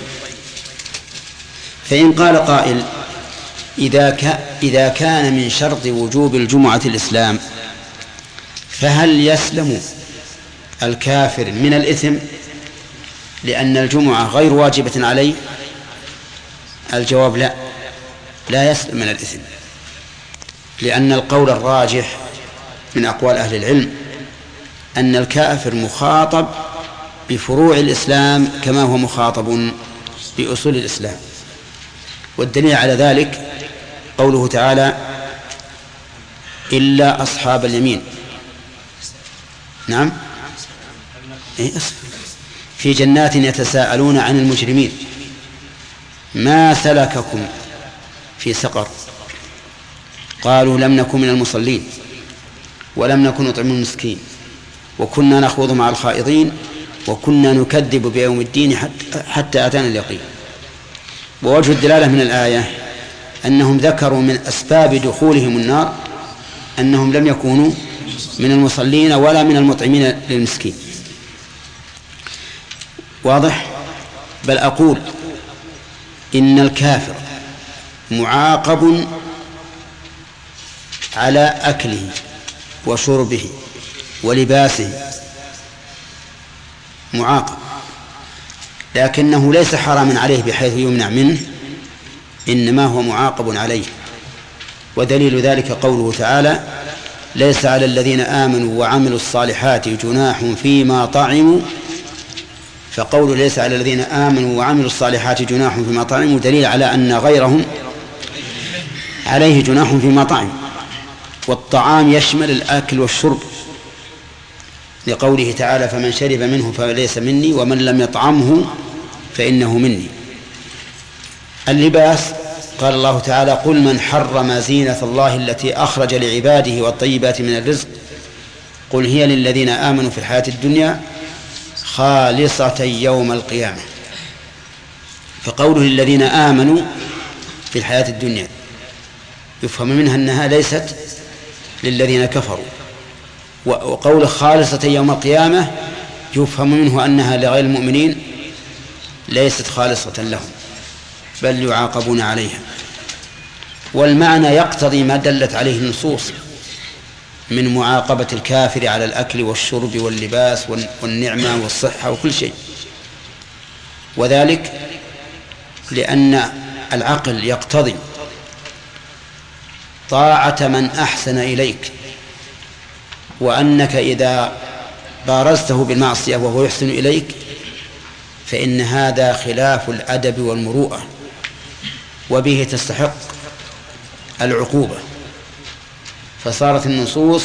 فإن قال قائل: إذا ك... إذا كان من شرط وجوب الجمعة الإسلام، فهل يسلم الكافر من الإثم لأن الجمعة غير واجبة عليه؟ الجواب: لا، لا يسلم من الإثم، لأن القول الراجح من أقوال أهل العلم أن الكافر مخاطب بفروع الإسلام كما هو مخاطب بأصول الإسلام. والدليل على ذلك قوله تعالى: إلا أصحاب اليمين. نعم، في جنات يتساءلون عن المجرمين ما سلككم في سقر؟ قالوا لم نكن من المصلين ولم نكن نطعم المسكين وكنا نخوض مع الخائضين وكنا نكذب بيوم الدين حتى أتانا اليقين. ووجه الدلالة من الآية أنهم ذكروا من أسباب دخولهم النار أنهم لم يكونوا من المصلين ولا من المطعمين للمسكين. واضح؟ بل أقول إن الكافر معاقب على أكله وشربه ولباسه، معاقب، لكنه ليس حراما عليه بحيث يمنع منه، إنما هو معاقب عليه. ودليل ذلك قوله تعالى: ليس على الذين آمنوا وعملوا الصالحات جناح فيما طعموا. فقول ليس على الذين آمنوا وعملوا الصالحات جناح فيما طعموا دليل على أن غيرهم عليه جناح فيما طعم. والطعام يشمل الأكل والشرب، لقوله تعالى: فمن شرب منه فليس مني ومن لم يطعمه فإنه مني. اللباس قال الله تعالى قل من حرم زينة الله التي أخرج لعباده والطيبات من الرزق قل هي للذين آمنوا في الحياة الدنيا خالصة يوم القيامة. فقوله للذين آمنوا في الحياة الدنيا يفهم منها أنها ليست للذين كفروا، وقول خالصة يوم القيامة يفهم منه أنها لغير المؤمنين ليست خالصة لهم بل يعاقبون عليها. والمعنى يقتضي ما دلت عليه النصوص من معاقبة الكافر على الأكل والشرب واللباس والنعمة والصحة وكل شيء، وذلك لأن العقل يقتضي طاعة من أحسن إليك، وأنك إذا بارزته بالمعصية وهو يحسن إليك فإن هذا خلاف الأدب والمروءة وبه تستحق العقوبة. فصارت النصوص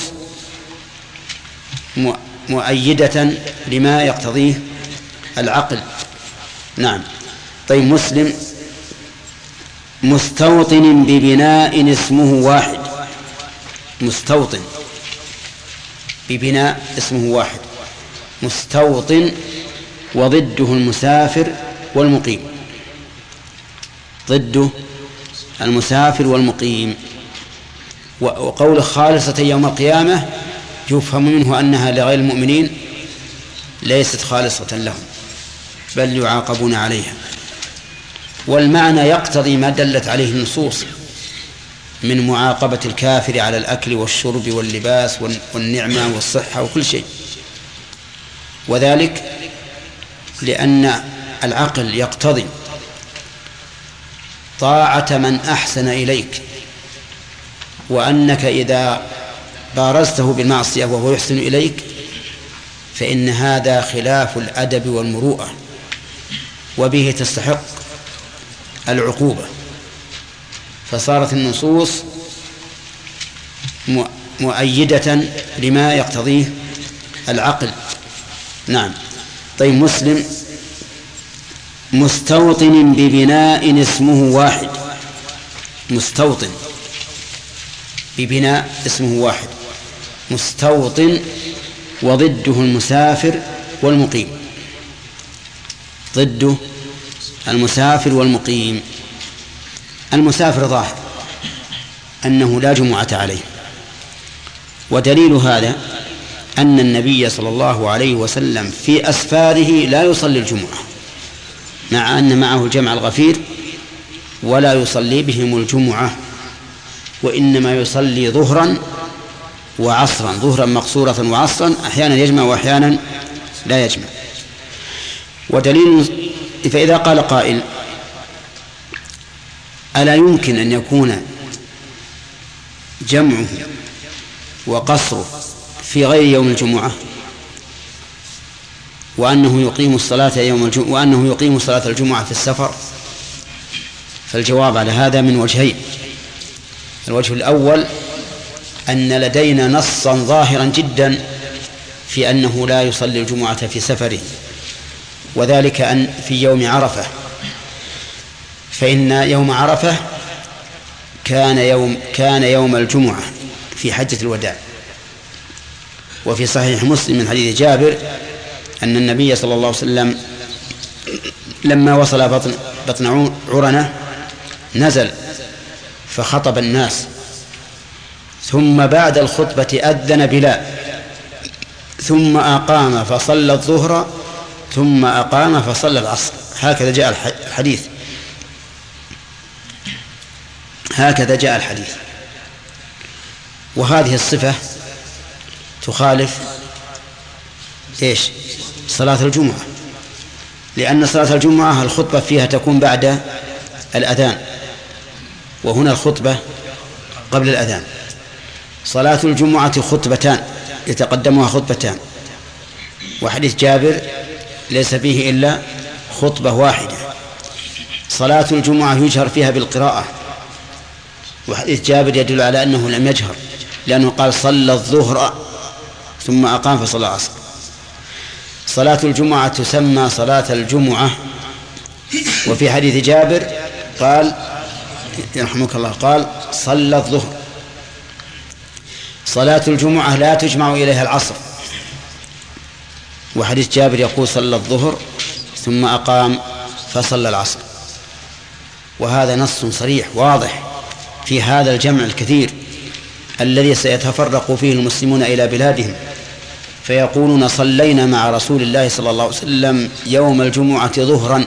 مؤيدة لما يقتضيه العقل. نعم. طيب مسلم مستوطن ببناء اسمه واحد، مستوطن ببناء اسمه واحد، مستوطن وضده المسافر والمقيم، ضده المسافر والمقيم. وقول خالصة يوم القيامة يفهم منه أنها لغير المؤمنين ليست خالصة لهم بل يعاقبون عليها. والمعنى يقتضي ما دلت عليه النصوص من معاقبة الكافر على الأكل والشرب واللباس والنعمة والصحة وكل شيء، وذلك لأن العقل يقتضي طاعة من أحسن إليك، وأنك إذا بارزته بالمعصية وهو يحسن إليك فإن هذا خلاف الأدب والمروءة وبه تستحق العقوبة. فصارت النصوص مؤيدة لما يقتضيه العقل. نعم. طيب مسلم مستوطن ببناء اسمه واحد، مستوطن ببناء اسمه واحد، مستوطن وضده المسافر والمقيم، ضده المسافر والمقيم. المسافر ظاهر أنه لا جمعة عليه، ودليل هذا أن النبي صلى الله عليه وسلم في أسفاره لا يصلي الجمعة، مع أن معه الجمع الغفير ولا يصلي بهم الجمعة، وإنما يصلي ظهرا وعصرا، ظهرا مقصورة وعصرا، أحيانا يجمع وأحيانا لا يجمع. ودليل فإذا قال قائل ألا يمكن أن يكون جمعه وقصره في غير يوم الجمعة وأنه يقيم الصلاة يوم الجمعة وأنه يقيم صلاة الجمعة في السفر؟ فالجواب على هذا من وجهين. الوجه الأول أن لدينا نصا ظاهرا جدا في أنه لا يصلي الجمعة في سفره، وذلك أن في يوم عرفة، فإن يوم عرفة كان يوم كان يوم الجمعة في حجة الوداع. وفي صحيح مسلم من حديث جابر أن النبي صلى الله عليه وسلم لما وصل بطن, بطن عرنة نزل فخطب الناس، ثم بعد الخطبة أذن بلال، ثم أقام فصلى الظهر، ثم أقام فصلى العصر. هكذا جاء الحديث، هكذا جاء الحديث. وهذه الصفة تخالف إيش؟ صلاة الجمعة، لأن صلاة الجمعة الخطبة فيها تكون بعد الأذان، وهنا الخطبة قبل الأذان. صلاة الجمعة خطبتان يتقدمها خطبتان، وحديث جابر ليس فيه إلا خطبة واحدة. صلاة الجمعة يجهر فيها بالقراءة، وحديث جابر يدل على أنه لم يجهر، لأنه قال صلى الظهر ثم أقام فصلى العصر. صلاة الجمعة تسمى صلاة الجمعة، وفي حديث جابر قال يرحمك الله قال صلى الظهر. صلاة الجمعة لا تجمع إليها العصر، وحديث جابر يقول صلى الظهر ثم أقام فصلى العصر، وهذا نص صريح واضح في هذا الجمع الكثير الذي سيتفرق فيه المسلمون إلى بلادهم فيقولون صلينا مع رسول الله صلى الله عليه وسلم يوم الجمعة ظهرا،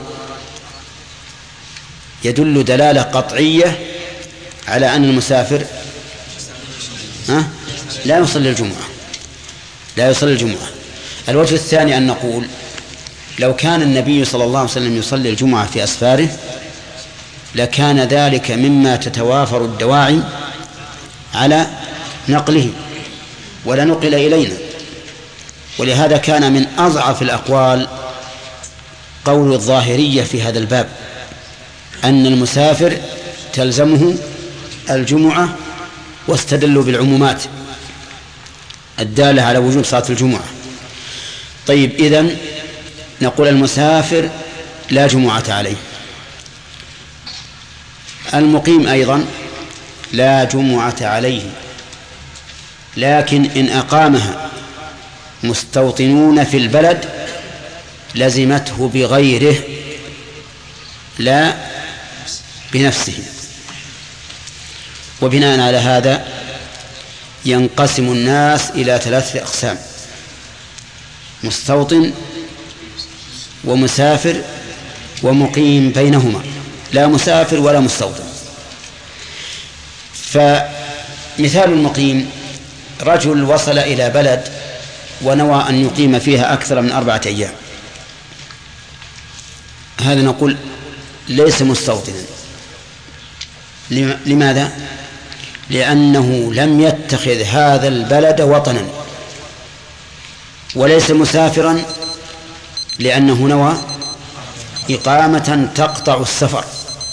يدل دلالة قطعية على أن المسافر ها لا يصلي الجمعة لا يصلي الجمعة. الوجه الثاني أن نقول لو كان النبي صلى الله عليه وسلم يصلي الجمعة في أسفاره لكان ذلك مما تتوافر الدواعي على نقله ولا نقل إلينا، ولهذا كان من أضعف الأقوال قول الظاهرية في هذا الباب أن المسافر تلزمه الجمعة، واستدلوا بالعمومات الدالة على وجوب صلاة الجمعة. طيب إذن نقول المسافر لا جمعة عليه، المقيم أيضا لا جمعة عليه، لكن إن أقامها مستوطنون في البلد لزمته بغيره لا بنفسه. وبناء على هذا ينقسم الناس إلى ثلاثة أقسام: مستوطن ومسافر ومقيم بينهما، لا مسافر ولا مستوطن. فمثال المقيم رجل وصل إلى بلد ونوى أن يقيم فيها أكثر من أربعة أيام، هذا نقول ليس مستوطنا. لماذا؟ لأنه لم يتخذ هذا البلد وطنا، وليس مسافرا لأنه نوى إقامة تقطع السفر،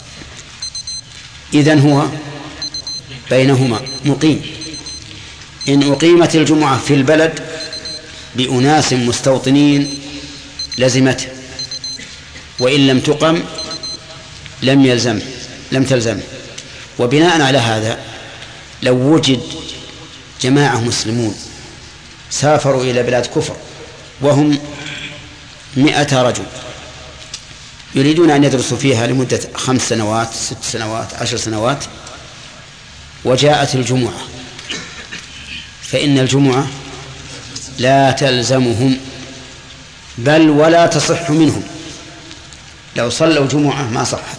إذن هو بينهما مقيم. إن أقيمت الجمعة في البلد بأناس مستوطنين لزمته، وإن لم تقم لم يلزم لم تلزم. وبناء على هذا لو وجد جماعة مسلمون سافروا إلى بلاد كفر وهم مئة رجل يريدون أن يدرسوا فيها لمدة خمس سنوات ست سنوات عشر سنوات، وجاءت الجمعة، فإن الجمعة لا تلزمهم بل ولا تصح منهم. لو صلوا جمعة ما صحت،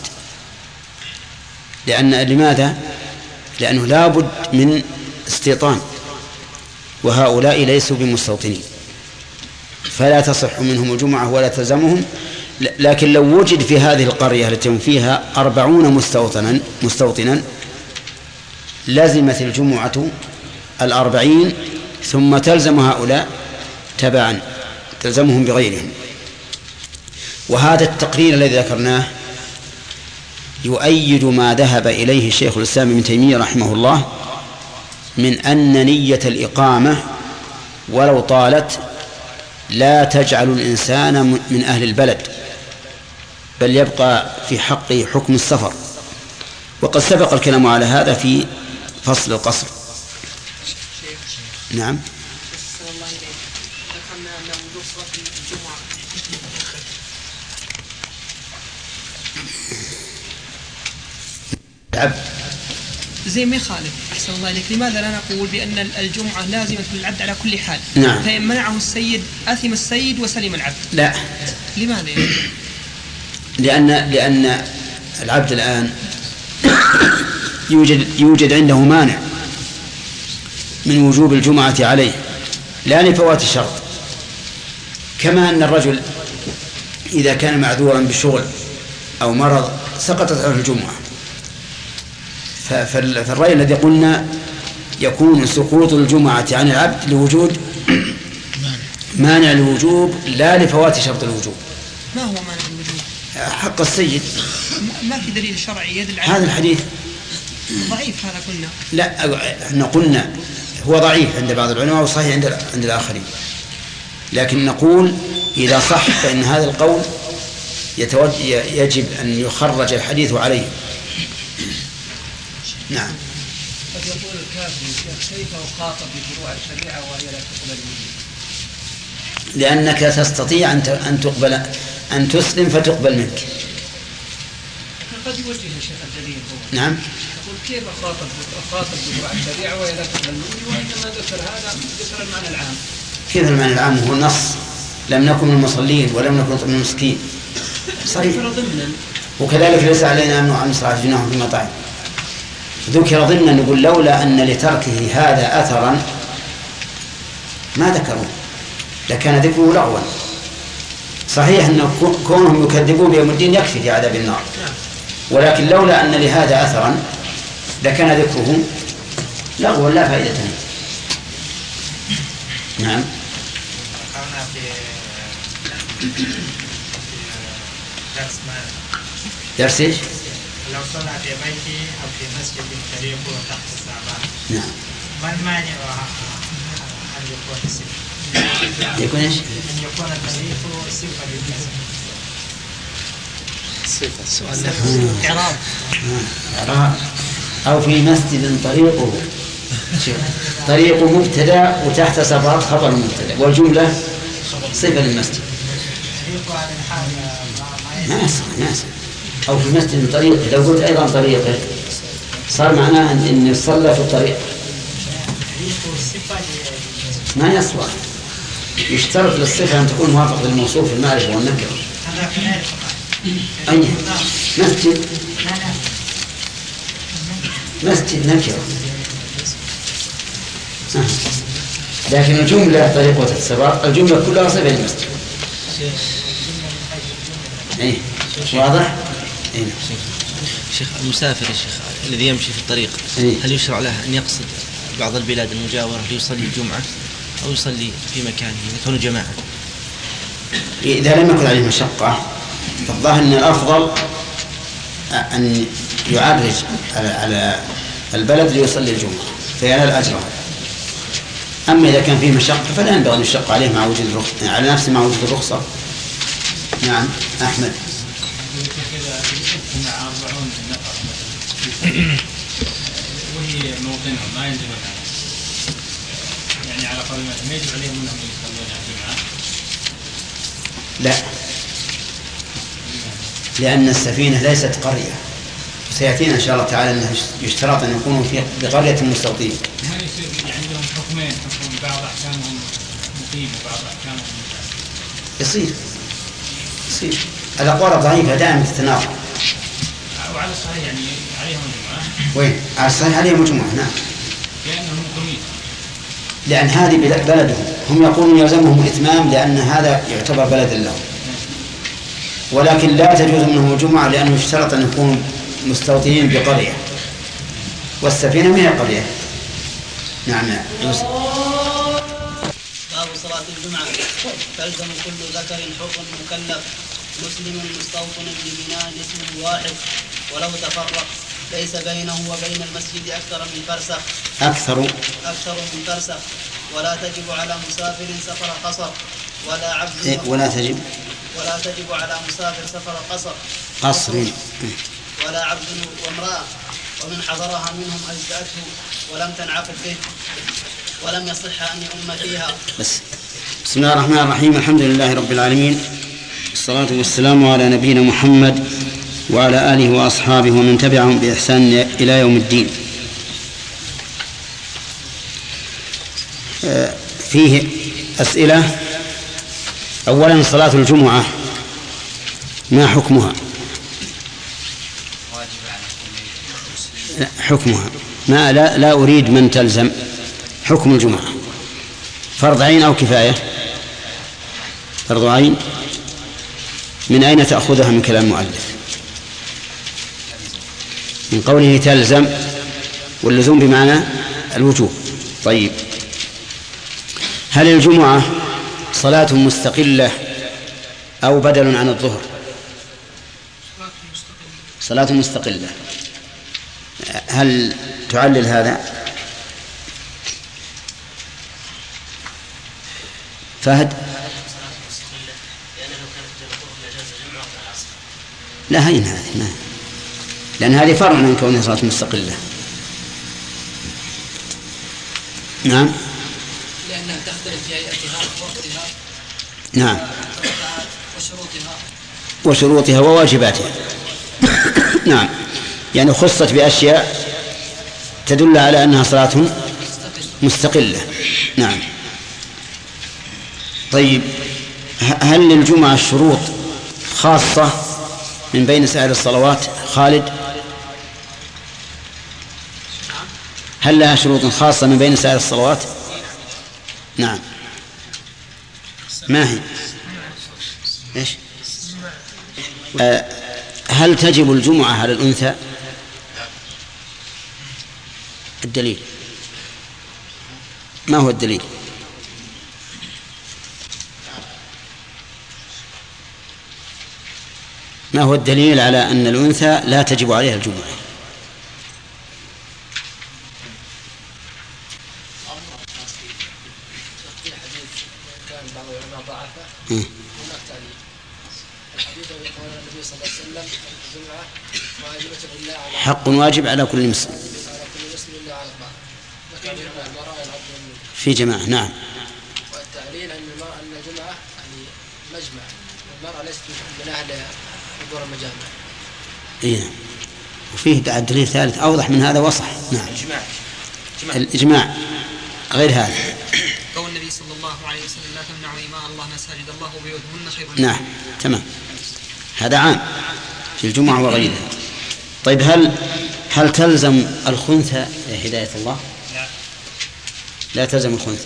لأن لماذا؟ لأنه لا بد من استيطان، وهؤلاء ليسوا بمستوطنين، فلا تصح منهم الجمعة ولا تلزمهم. لكن لو وجد في هذه القرية التي هم فيها أربعون مستوطنا مستوطنا لزمت الجمعة الأربعين، ثم تلزم هؤلاء تبعا تلزمهم بغيرهم. وهذا التقرير الذي ذكرناه يؤيد ما ذهب إليه شيخ الإسلام ابن تيمية رحمه الله من أن نية الإقامة ولو طالت لا تجعل الإنسان من أهل البلد، بل يبقى في حقه حكم السفر. وقد سبق الكلام على هذا في فصل القصر. نعم. العبد زي ما يخالف. أحسن الله إليك، لماذا لا نقول بأن الجمعة لازمة للعبد على كل حال؟ نعم. فإن منعه السيد أثم السيد وسلم العبد. لا. لماذا يعني؟ لأن لأن العبد الآن يوجد يوجد عنده مانع من وجوب الجمعة عليه لا لفوات الشرط، كما أن الرجل إذا كان معذورا بشغل أو مرض سقطت عنه الجمعة. فالرأي الذي قلنا يكون سقوط الجمعة عن العبد لوجود مانع الوجوب لا لفوات شرط الوجوب. ما هو مانع الوجوب؟ حق السيد. ما في دليل شرعي يدل على هذا الحديث ضعيف. هذا قلنا لا، احنا قلنا هو ضعيف عند بعض العلماء وصحيح عند عند الآخرين، لكن نقول إذا صح فإن هذا القول يتوج... يجب أن يخرج الحديث عليه. نعم. قد يقول الكافر كيف أخاطب بفروع الشريعة وهي لا تقبل مني؟ لأنك تستطيع أن تقبل أن تسلم فتقبل منك. قد يوجه الشيخ الدليل هو. نعم. يقول كيف أخاطب أخاطب بفروع الشريعة وهي لا تقبل مني، وإنما ذكر هذا ذكر المعنى العام. كيف المعنى العام؟ هو النص لم نكن من المصلين ولم نكن من المسكين صحيح. وكذلك ليس علينا أن نعلم صلاة جناهم في المطاعم. ذكر ضمنا نقول لولا أن لتركه هذا أثرا ما ذكروه لكان ذكره لغوا. صحيح أن كونهم يكذبون بيوم الدين يكفي في عذاب النار، ولكن لولا أن لهذا أثرا لكان ذكره لغوا لا فائدة منه. نعم. درس ايش؟ لو صلى في بيته او في مسجد طريقه تحت الصعبان. نعم. ما المانع ان يكون صفه؟ يكون ايش؟ ان يكون الطريق صفه للمسجد. صفه السؤال اعراب. اعراب او في مسجد طريقه. طريق مبتدا وتحت صفات خبر مبتدا والجمله صفه للمسجد. ما يصح ما يصح. أو في مسجد طريق، لو قلت أيضا طريقه صار معناه أن صلى في الطريق ما يصلح. يشترط للصفة أن تكون موافقة للموصوف في المعرفة والنكرة. أي مسجد مسجد نكرة لكن الجملة طريق وتتسبق الجملة كلها صفة للمسجد. ايه واضح. إيه؟ شيخ المسافر يا شيخ الذي يمشي في الطريق إيه؟ هل يشرع له أن يقصد بعض البلاد المجاورة ليصلي الجمعة أو يصلي في مكانه يكون جماعة؟ إذا لم يكن عليه مشقة فالظاهر أن الأفضل أن يعرج على البلد ليصلي الجمعة فينال أجره. أما إذا كان فيه مشقة فلا ينبغي أن يشق عليه مع وجود الرخصة على نفسه مع وجود الرخصة. نعم. أحمد. وهي موطنهم ما ينزلون يعني على قول ما يجب عليهم انهم يصلون الجمعه. لا لأن السفينة ليست قرية سيأتينا إن شاء الله تعالى أنه يشترط أن يكونوا في بقرية مستوطنين. يعني عندهم حكمين حكم بعض أحكامهم مقيم وبعض أحكامهم يصير يصير الأقوال الضعيفة دائما تتناقض. وعلى الصحيح يعني عليهم الجمعة. وين؟ على الصحيح عليهم الجمعة. نعم. لأنهم مقيمين. لأن هذه بلدهم هم يقولون يلزمهم الإتمام لأن هذا يعتبر بلد لهم. ولكن لا تجوز منهم الجمعة لأنه يشترط أن يكونوا مستوطنين بقرية والسفينة من القرية. نعم. يوسف. باب صلاة الجمعة. تلزم كل ذكر حر مكلف مسلم مستوطن ببناء اسمه واحد ولو تفرق ليس بينه وبين المسجد أكثر من فرسخ أكثر أكثر من فرسخ ولا تجب على مسافر سفر قصر ولا عبد إيه ولا تجب ولا تجب على مسافر سفر قصر قصر ولا عبد وامرأة ومن حضرها منهم أجزأته ولم تنعقد به ولم يصح أن يؤم فيها. بس. بسم الله الرحمن الرحيم. الحمد لله رب العالمين والصلاة والسلام على نبينا محمد وعلى آله وأصحابه ومن تبعهم بإحسان إلى يوم الدين. فيه أسئلة. أولا صلاة الجمعة ما حكمها؟ حكمها ما لا, لا أريد من تلزم. حكم الجمعة فرض عين أو كفاية؟ فرض عين. من أين تأخذها من كلام المؤلف؟ من قوله تلزم واللزوم بمعنى الوجوب. طيب هل الجمعة صلاة مستقلة أو بدل عن الظهر؟ صلاة مستقلة. هل تعلل هذا؟ فهد. لا هين هذه ما لأن هذه فرع من كونها صلاة مستقلة. نعم لأنها تختلف في هيئتها ووقتها. نعم وشروطها وشروطها وواجباتها. نعم يعني خصت بأشياء تدل على أنها صلاة مستقلة. نعم. طيب هل للجمعة شروط خاصة من بين سائر الصلوات؟ خالد هل لها شروط خاصة من بين سائر الصلوات؟ نعم. ما هي؟ إيش؟ أه هل تجب الجمعة على الأنثى؟ الدليل ما هو الدليل؟ ما هو الدليل على أن الأنثى لا تجب عليها الجمعة؟ حق واجب على كل مسلم في جماعة. نعم. والتعليل أن المرأة أن الجمعة يعني مجمع والمرأة ليست من أهل حضور المجامع. إيه. وفيه بعد دليل ثالث أوضح من هذا وصح. نعم. الإجماع. الإجماع غير هذا. قول النبي صلى الله عليه وسلم لا تمنعوا إماء الله مساجد الله وبيوتهن خير. نعم تمام. هذا عام في الجمعة وغيرها. طيب هل هل تلزم الخنثى يا هداية الله؟ لا. لا تلزم الخنثى.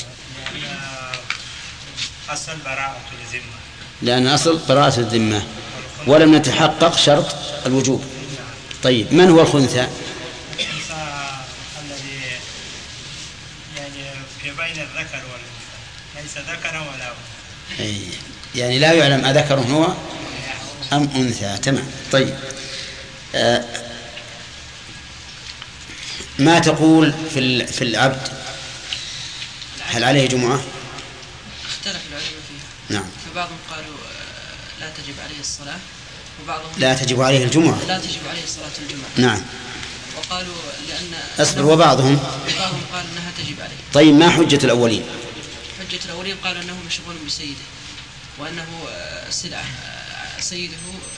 أصل براءة الذمة. لأن أصل براءة الذمة ولم نتحقق شرط الوجوب. طيب من هو الخنثى؟ الذي يعني في بين الذكر والأنثى ليس ذكرا ولا أنثى. يعني لا يعلم أذكر هو أم أنثى. تمام. طيب آه ما تقول في في العبد هل عليه جمعة؟ اختلف العلماء فيها. نعم. فبعضهم قالوا لا تجب عليه الصلاة وبعضهم لا تجب عليه الجمعة. لا تجب عليه صلاة الجمعة. نعم. وقالوا لأن أصبر وبعضهم بعضهم قال أنها تجب عليه. طيب ما حجة الأولين؟ حجة الأولين قالوا أنه مشغول بسيده وأنه سلعة سيده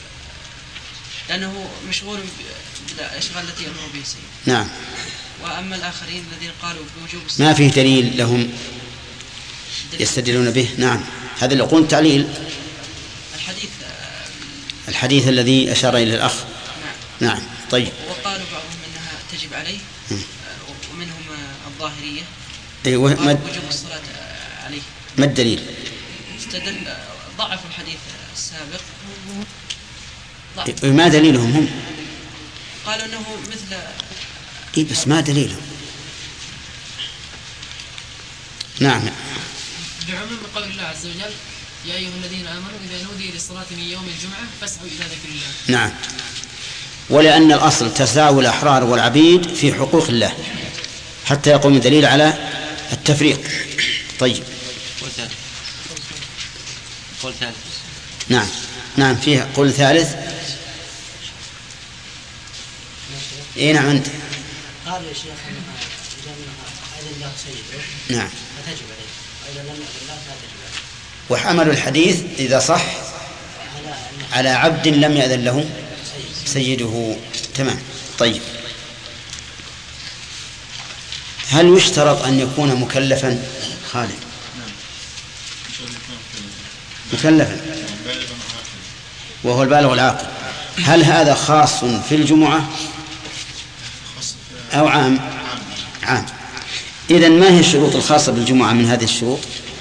لأنه مشغول بالأشغال التي يأمر به سيده. نعم. وأما الآخرين الذين قالوا بوجوب ما فيه دليل لهم يستدلون به. نعم. هذا اللي يقول تعليل الحديث الحديث الذي أشار إليه الأخ. نعم. نعم. طيب. وقالوا بعضهم أنها تجب عليه ومنهم الظاهرية أيوة. قالوا وجوب الصلاة عليه. ما الدليل؟ استدل ضعفوا الحديث السابق. ضعف. ما دليلهم هم؟ قالوا أنه مثل إيه بس ما دليلهم. نعم. بعموم قول الله عز وجل يا أيها الذين آمنوا إذا نودي للصلاة من يوم الجمعة فاسعوا إلى ذكر الله. نعم. ولأن الأصل تساوي الأحرار والعبيد في حقوق الله حتى يقوم الدليل على التفريق. طيب. قول ثالث. قول ثالث. نعم. نعم فيها قول ثالث. إيه نعم أنت. قال يا شيخ أنها إذا أذن الله سيده. نعم. فتجب عليه وإذا لم يأذن الله لا تجب عليه. وحملوا الحديث إذا صح على عبد لم يأذن له سيده. تمام. طيب هل يشترط أن يكون مكلفا؟ خالد مكلفا وهو البالغ العاقل. هل هذا خاص في الجمعة أو عام؟ عام. إذن ما هي الشروط الخاصة بالجمعة من هذه الشروط؟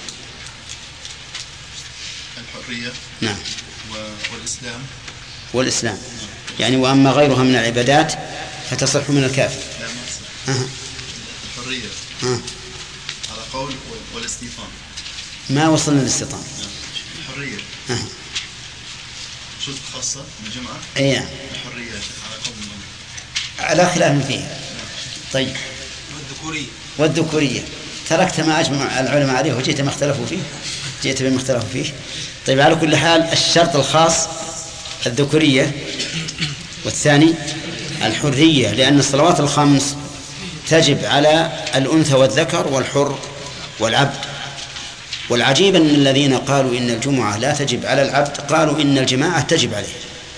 الحرية. نعم. والإسلام. والإسلام. يعني وأما غيرها من العبادات فتصح من الكافر. لا ما تصح. أه. الحرية. أه. على قول والاستيطان. ما وصلنا للاستيطان. الحرية. أه. شروط خاصة من الجمعة. أي. الحرية على قول الأمر. على خلاف فيها. طيب. والذكورية. والذكورية تركت ما أجمع العلماء عليه وجئت ما اختلفوا فيه. جئت بما اختلفوا فيه. طيب على كل حال الشرط الخاص الذكورية والثاني الحرية، لأن الصلوات الخمس تجب على الأنثى والذكر والحر والعبد. والعجيب أن الذين قالوا إن الجمعة لا تجب على العبد قالوا إن الجماعة تجب عليه،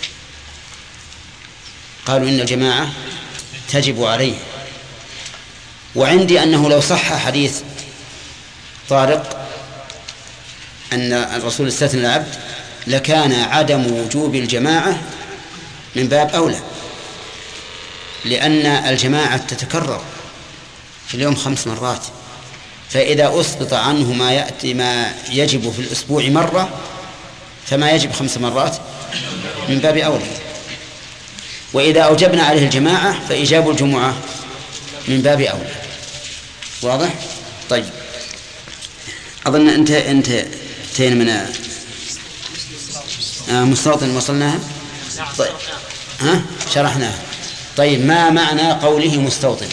قالوا إن الجماعة تجب عليه. وعندي أنه لو صح حديث طارق أن الرسول استثنى العبد لكان عدم وجوب الجماعة من باب أولى، لأن الجماعة تتكرر في اليوم خمس مرات، فإذا أسقط عنه ما يأتي ما يجب في الأسبوع مرة فما يجب خمس مرات من باب أولى. وإذا أوجبنا عليه الجماعة فإيجاب الجمعة من باب أولى. واضح؟ طيب أظن أنت أنت انتهينا من آه مستوطن وصلناها. طيب ها شرحناها. طيب ما معنى قوله مستوطن؟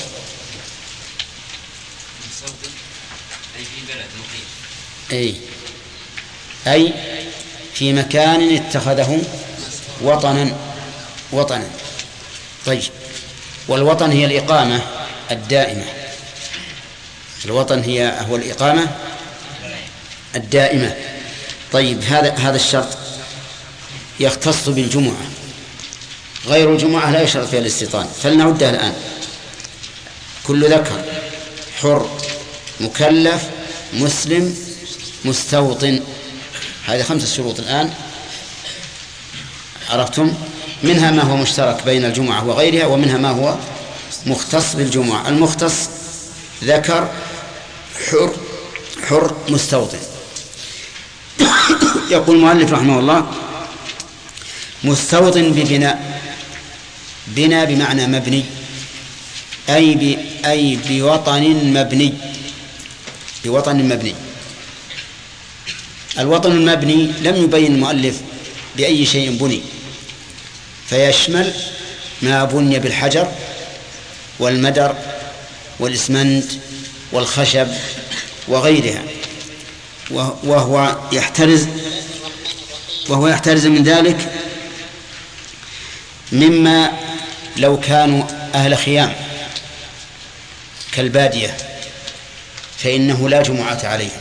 أي في بلد مقيم. أي أي في مكان اتخذه وطنا وطنا. طيب والوطن هي الإقامة الدائمة، الوطن هي هو الإقامة الدائمة. طيب هذا هذا الشرط يختص بالجمعة، غير الجمعة لا يشرط فيها الاستيطان. فلنعدها الآن: كل ذكر حر مكلف مسلم مستوطن. هذه خمسة شروط الآن عرفتم، منها ما هو مشترك بين الجمعة وغيرها، ومنها ما هو مختص بالجمعة. المختص ذكر حر حر مستوطن. يقول المؤلف رحمه الله: مستوطن ببناء. بناء بمعنى مبني، أي ب... أي بوطن مبني، بوطن مبني. الوطن المبني لم يبين المؤلف بأي شيء بني، فيشمل ما بني بالحجر والمدر والإسمنت والخشب وغيرها، وهو يحترز وهو يحترز من ذلك مما لو كانوا أهل خيام كالبادية فإنه لا جمعة عليهم،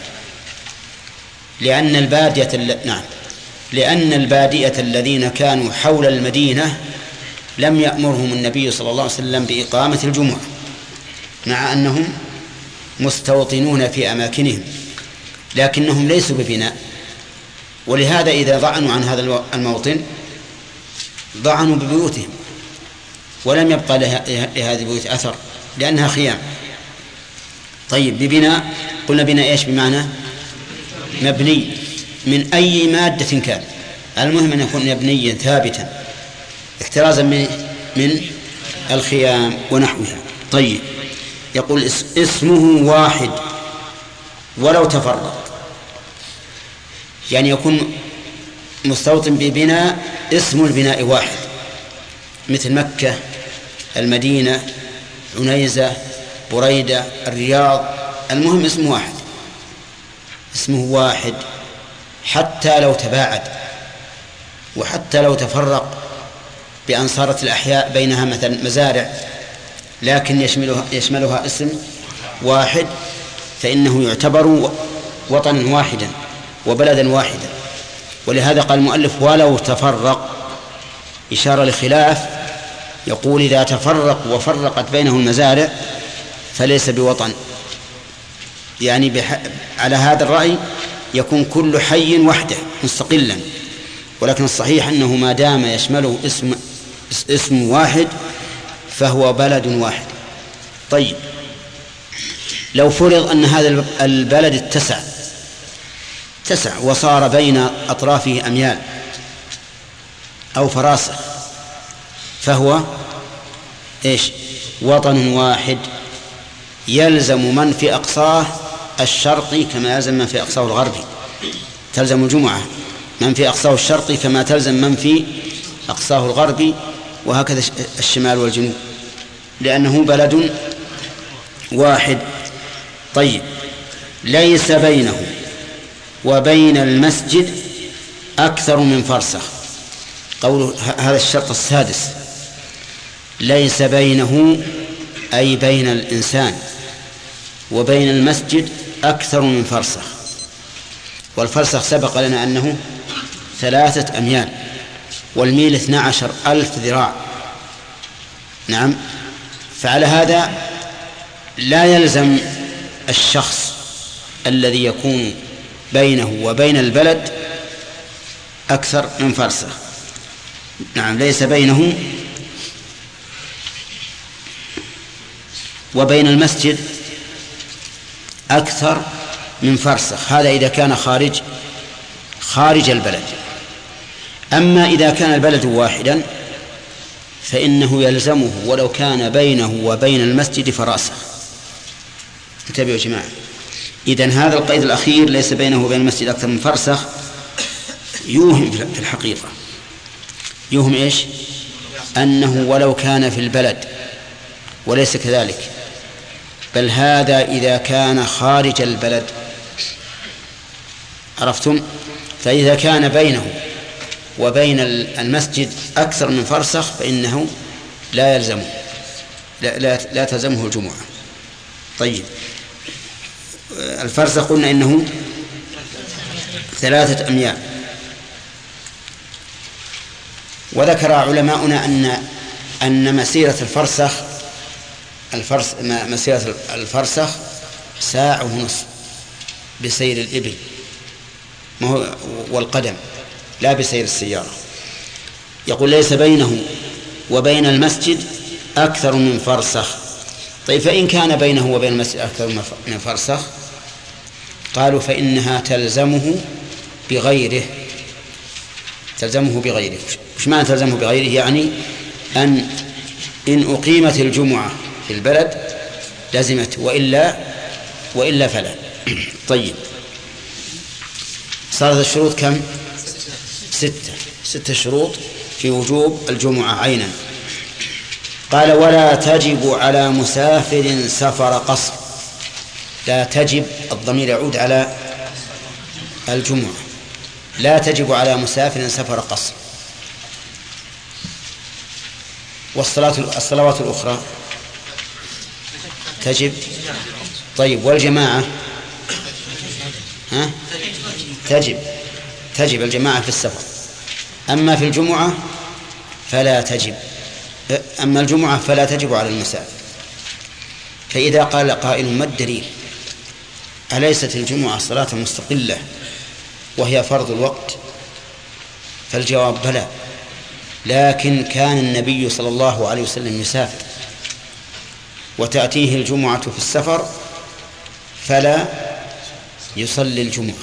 لأن البادية نعم لأن البادية الذين كانوا حول المدينة لم يأمرهم النبي صلى الله عليه وسلم بإقامة الجمعة، مع أنهم مستوطنون في أماكنهم، لكنهم ليسوا ببناء. ولهذا إذا ضعنوا عن هذا الموطن ضعنوا ببيوتهم، ولم يبقى لهذه البيوت أثر لأنها خيام. طيب ببناء، قلنا بناء إيش؟ بمعنى مبني من أي مادة كان، المهم أن يكون مبنيا ثابتا احترازا من من الخيام ونحوها. طيب يقول اسمه واحد ولو تفرق، يعني يكون مستوطن ببناء اسم البناء واحد، مثل مكة، المدينة، عنيزة، بريدة، الرياض، المهم اسمه واحد، اسمه واحد حتى لو تباعد، وحتى لو تفرق بأن صارت الأحياء بينها مثلا مزارع، لكن يشملها, يشملها اسم واحد، فإنه يعتبر وطنا واحدا وبلدا واحدا. ولهذا قال المؤلف ولو تفرق، إشارة لخلاف، يقول إذا تفرق وفرقت بينه المزارع فليس بوطن، يعني بح... على هذا الرأي يكون كل حي وحده مستقلا، ولكن الصحيح أنه ما دام يشمله اسم اسم واحد فهو بلد واحد. طيب لو فرض أن هذا البلد اتسع اتسع وصار بين أطرافه أميال أو فراسخ، فهو إيش؟ وطن واحد، يلزم من في أقصاه الشرقي كما يلزم من في أقصاه الغربي، تلزم الجمعة من في أقصاه الشرقي كما تلزم من في أقصاه الغربي، وهكذا الشمال والجنوب، لأنه بلد واحد. طيب ليس بينه وبين المسجد أكثر من فرسخ. قوله هذا الشرط السادس ليس بينه أي بين الإنسان وبين المسجد أكثر من فرسخ، والفرسخ سبق لنا أنه ثلاثة أميال، والميل اثنا عشر ألف ذراع. نعم. فعلى هذا لا يلزم الشخص الذي يكون بينه وبين البلد أكثر من فرسخ. نعم، ليس بينه وبين المسجد أكثر من فرسخ، هذا إذا كان خارج خارج البلد. أما إذا كان البلد واحدا فإنه يلزمه ولو كان بينه وبين المسجد فراسخ. انتبهوا يا جماعة، إذن هذا القيد الأخير ليس بينه وبين المسجد أكثر من فرسخ يوهم في الحقيقة، يوهم إيش؟ أنه ولو كان في البلد، وليس كذلك، بل هذا إذا كان خارج البلد. عرفتم؟ فإذا كان بينه وبين المسجد أكثر من فرسخ فإنه لا يلزمه، لا, لا, لا تلزمه الجمعة. طيب، الفرسخ قلنا إنه ثلاثة أميال. وذكر علماؤنا أن أن مسيرة الفرسخ الفرس مسيرة الفرسخ ساعة ونصف بسير الإبل والقدم، لا بسير السيارة. يقول ليس بينه وبين المسجد أكثر من فرسخ. طيب، فإن كان بينه وبين المسجد أكثر من فرسخ قالوا فإنها تلزمه بغيره، تلزمه بغيره. وش معنى تلزمه بغيره؟ يعني أن إن أقيمت الجمعة في البلد لزمت، وإلا وإلا فلا. طيب، صارت الشروط كم؟ ستة ستة شروط في وجوب الجمعة عينا. قال ولا تجب على مسافر سفر قصر. لا تجب، الضمير يعود على الجمعة. لا تجب على مسافر سفر قصر. والصلاة الصلوات الأخرى تجب. طيب، والجماعة ها؟ تجب تجب الجماعة في السفر. أما في الجمعة فلا تجب، أما الجمعة فلا تجب على المسافر. فإذا قال قائل ما الدليل؟ أليست الجمعة صلاة مستقلة وهي فرض الوقت؟ فالجواب بلى، لكن كان النبي صلى الله عليه وسلم يسافر وتأتيه الجمعة في السفر فلا يصلي الجمعة،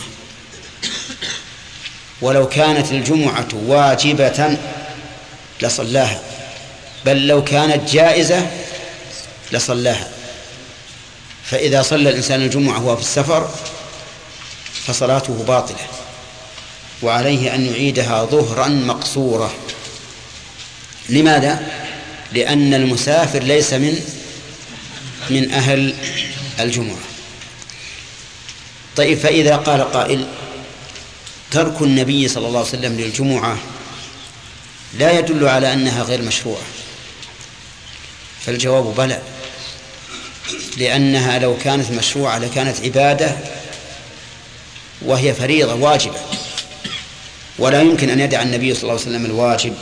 ولو كانت الجمعة واجبة لصلاها، بل لو كانت جائزة لصلاها. فإذا صلى الإنسان الجمعة وهو في السفر فصلاته باطلة، وعليه أن يعيدها ظهرا مقصورة. لماذا؟ لأن المسافر ليس من من أهل الجمعة. طيب، فإذا قال قائل ترك النبي صلى الله عليه وسلم للجمعة لا يدل على أنها غير مشروعة، فالجواب بلى، لأنها لو كانت مشروعة لكانت عبادة وهي فريضة واجبة، ولا يمكن أن يدع النبي صلى الله عليه وسلم الواجب.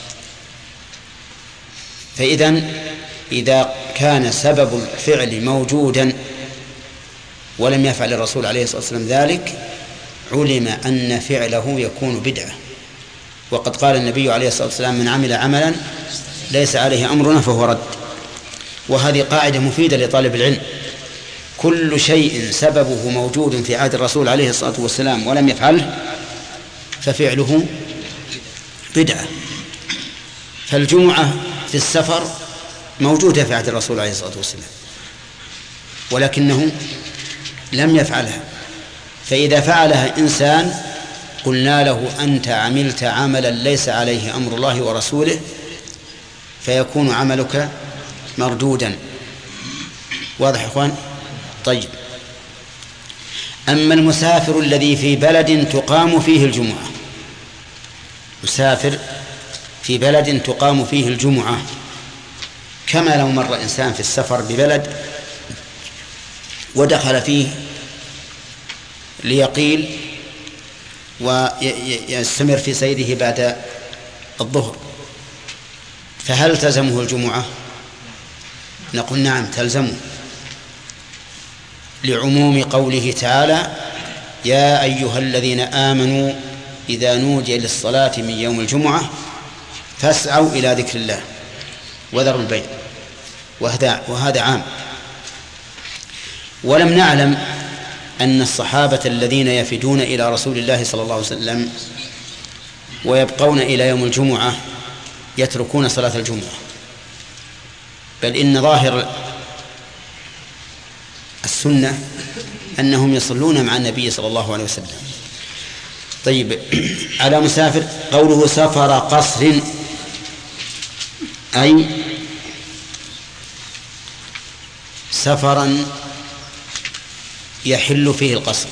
فإذن إذا كان سبب الفعل موجودا ولم يفعل الرسول عليه الصلاة والسلام ذلك علم أن فعله يكون بدعة. وقد قال النبي عليه الصلاة والسلام من عمل عملا ليس عليه أمرنا فهو رد. وهذه قاعدة مفيدة لطالب العلم، كل شيء سببه موجود في عهد الرسول عليه الصلاة والسلام ولم يفعله ففعله بدعة. فالجمعة في السفر موجودة في عهد الرسول عليه الصلاة والسلام ولكنه لم يفعلها، فإذا فعلها إنسان قلنا له أنت عملت عملا ليس عليه أمر الله ورسوله فيكون عملك مردودا. واضح يا إخوان؟ طيب، أما المسافر الذي في بلد تقام فيه الجمعة، مسافر في بلد تقام فيه الجمعة، كما لو مر إنسان في السفر ببلد ودخل فيه ليقيل ويستمر في سيره بعد الظهر، فهل تلزمه الجمعة؟ نقول نعم تلزمه، لعموم قوله تعالى: يا أيها الذين آمنوا إذا نودي للصلاة من يوم الجمعة فاسعوا إلى ذكر الله وذروا البيع، وهذا وهذا عام. ولم نعلم أن الصحابة الذين يفدون إلى رسول الله صلى الله عليه وسلم ويبقون إلى يوم الجمعة يتركون صلاة الجمعة، بل إن ظاهر السنة أنهم يصلون مع النبي صلى الله عليه وسلم. طيب، على مسافر قوله سفر قصر أي سفرا يحل فيه القصر،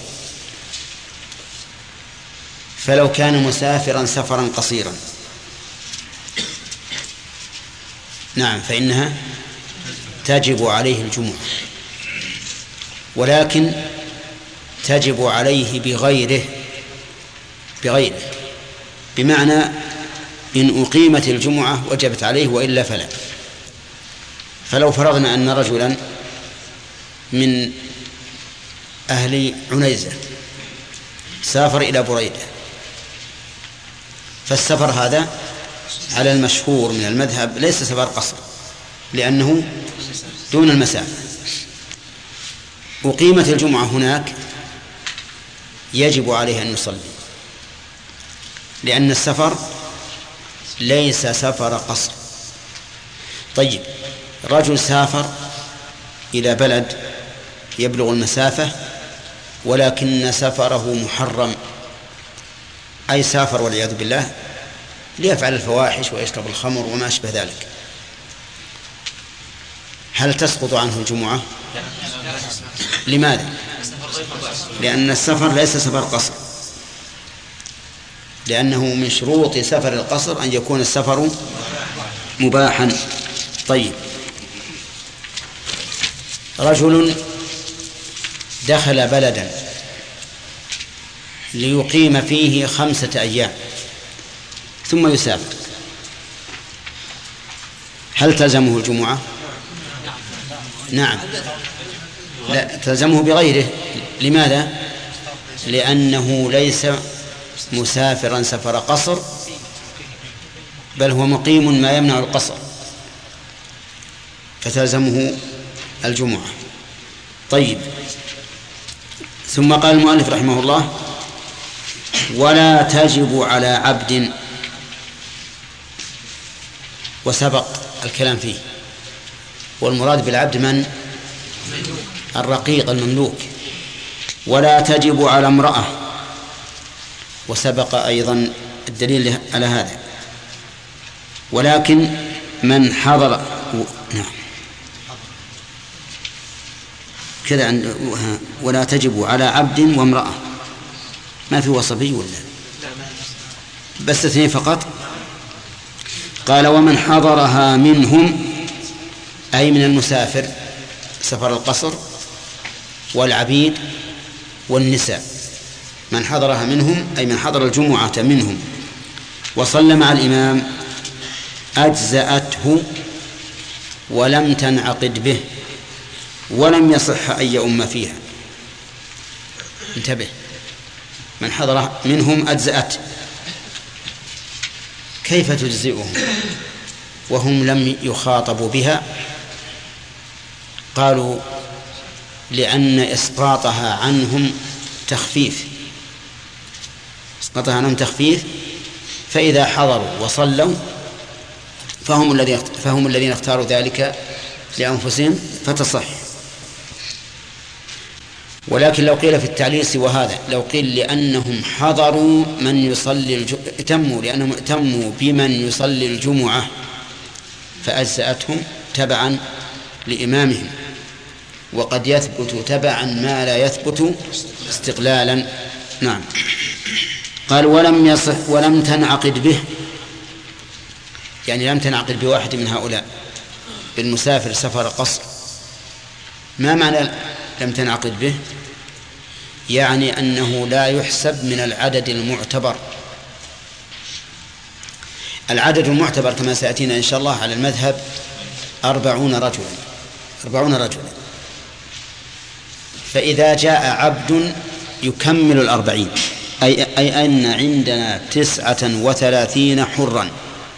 فلو كان مسافرا سفرا قصيرا نعم فإنها تجب عليه الجمعة، ولكن تجب عليه بغيره بغيره بمعنى إن أقيمت الجمعة وجبت عليه وإلا فلا. فلو فرضنا أن رجلا من أهل عنيزة سافر إلى بريدة، فالسفر هذا على المشهور من المذهب ليس سفر قصر لأنه دون المسافة. أقيمت الجمعة هناك يجب عليه أن يصلي، لأن السفر ليس سفر قصر. طيب، رجل سافر إلى بلد يبلغ المسافة ولكن سفره محرم، أي سافر والعياذ بالله ليفعل الفواحش ويشرب الخمر وما أشبه ذلك، هل تسقط عنه الجمعة؟ لماذا؟ لأن السفر ليس سفر قصر، لأنه من شروط سفر القصر أن يكون السفر مباحا. طيب، رجل دخل بلدا ليقيم فيه خمسة أيام ثم يسافر، هل تلزمه الجمعة؟ نعم، لا تلزمه بغيره. لماذا؟ لأنه ليس مسافرا سفر قصر، بل هو مقيم ما يمنع القصر، فتلزمه الجمعة. طيب، ثم قال المؤلف رحمه الله: ولا تجب على عبد، وسبق الكلام فيه، والمراد بالعبد من؟ الرقيق المملوك. ولا تجب على امرأة، وسبق أيضا الدليل على هذا. ولكن من حضر نعم كذا عند ولا تجب على عبد وامرأة، ما في وصفي ولا بس اثنين فقط. قال: ومن حضرها منهم، أي من المسافر سفر القصر والعبيد والنساء، من حضرها منهم أي من حضر الجمعة منهم وصلى مع الإمام أجزأته ولم تنعقد به ولم يصح أن يؤم فيها. انتبه، من حضر منهم أجزأت، كيف تجزئهم وهم لم يخاطبوا بها؟ قالوا: لأن إسقاطها عنهم تخفيف، إسقاطها عنهم تخفيف، فإذا حضروا وصلوا فهم الذين فهم الذين اختاروا ذلك لأنفسهم فتصح. ولكن لو قيل في التعليل سوى هذا، لو قيل لأنهم حضروا من يصلي الج... تموا لأنهم تموا بمن يصلي الجمعة فأجزأتهم تبعا لإمامهم، وقد يثبت تبعا ما لا يثبت استقلالا. نعم. قال: ولم يصح ولم تنعقد به، يعني لم تنعقد بواحد من هؤلاء، بالمسافر سفر قصر. ما معنى لم تنعقد به؟ يعني أنه لا يحسب من العدد المعتبر. العدد المعتبر كما سيأتينا إن شاء الله على المذهب أربعون رجلا أربعون رجلا فإذا جاء عبد يكمل الأربعين، أي, أي أن عندنا تسعة وثلاثين حرا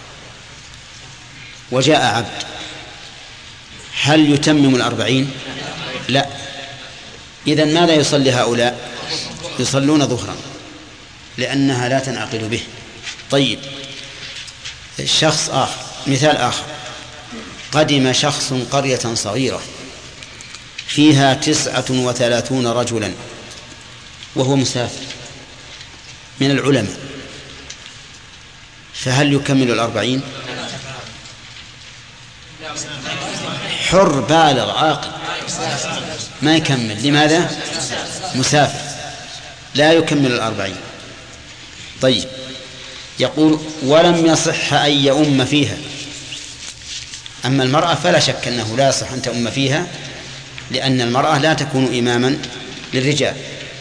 وجاء عبد، هل يتمم الأربعين؟ لا. إذن ماذا يصلي هؤلاء؟ يصلون ظهرا لأنها لا تنعقد به. طيب، شخص آخر، مثال آخر، قدم شخص قرية صغيرة فيها تسعة وثلاثون رجلا وهو مسافر من العلماء، فهل يكمل الأربعين؟ حر بالغ عاقل ما يكمل. لماذا؟ مسافر لا يكمل الأربعين. طيب، يقول ولم يصح أن يؤم فيها. أما المرأة فلا شك أنه لا يصح أن تؤم فيها، لأن المرأة لا تكون إماما للرجال.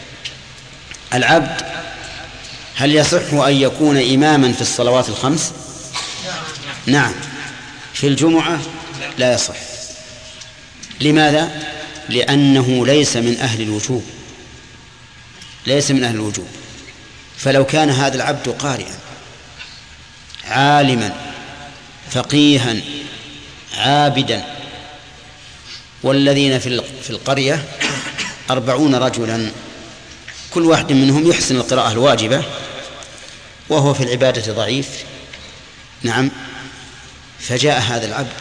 العبد هل يصح أن يكون إماما في الصلوات الخمس؟ نعم. في الجمعة لا يصح. لماذا؟ لأنه ليس من أهل الوجوب، ليس من أهل الوجوب. فلو كان هذا العبد قارئا عالما فقيها عابدا، والذين في القرية أربعون رجلا كل واحد منهم يحسن القراءة الواجبة وهو في العبادة ضعيف، نعم، فجاء هذا العبد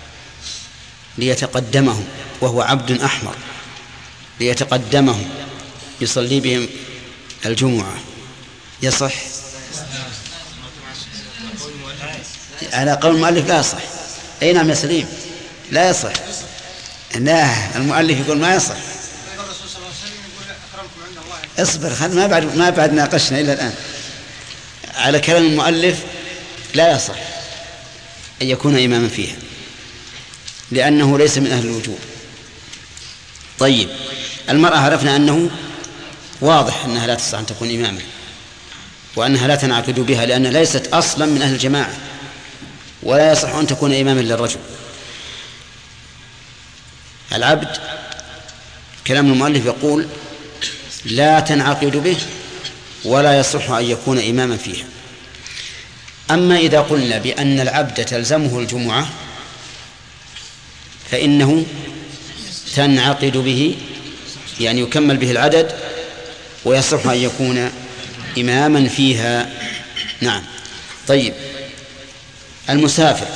ليتقدمه وهو عبد أحمر، ليتقدمه يصلي بهم الجمعة، يصح؟ على قول المؤلف لا يصح. أي نعم يا سليم، لا يصح. لا، المؤلف يقول ما يصح. اصبر، خل ما بعد ما بعد ناقشنا إلى الآن. على كلام المؤلف لا يصح أن يكون إماما فيها لأنه ليس من أهل الوجوب. طيب، المرأة عرفنا أنه واضح أنها لا تصح أن تكون إماما، وأنها لا تنعقد بها لأنها ليست أصلا من أهل الجماعة، ولا يصح أن تكون إماما للرجل. العبد كلام المؤلف يقول لا تنعقد به ولا يصح أن يكون إماما فيها. أما إذا قلنا بأن العبد تلزمه الجمعة فإنه تنعقد به، يعني يكمل به العدد ويصح أن يكون إماما فيها. نعم. طيب، المسافر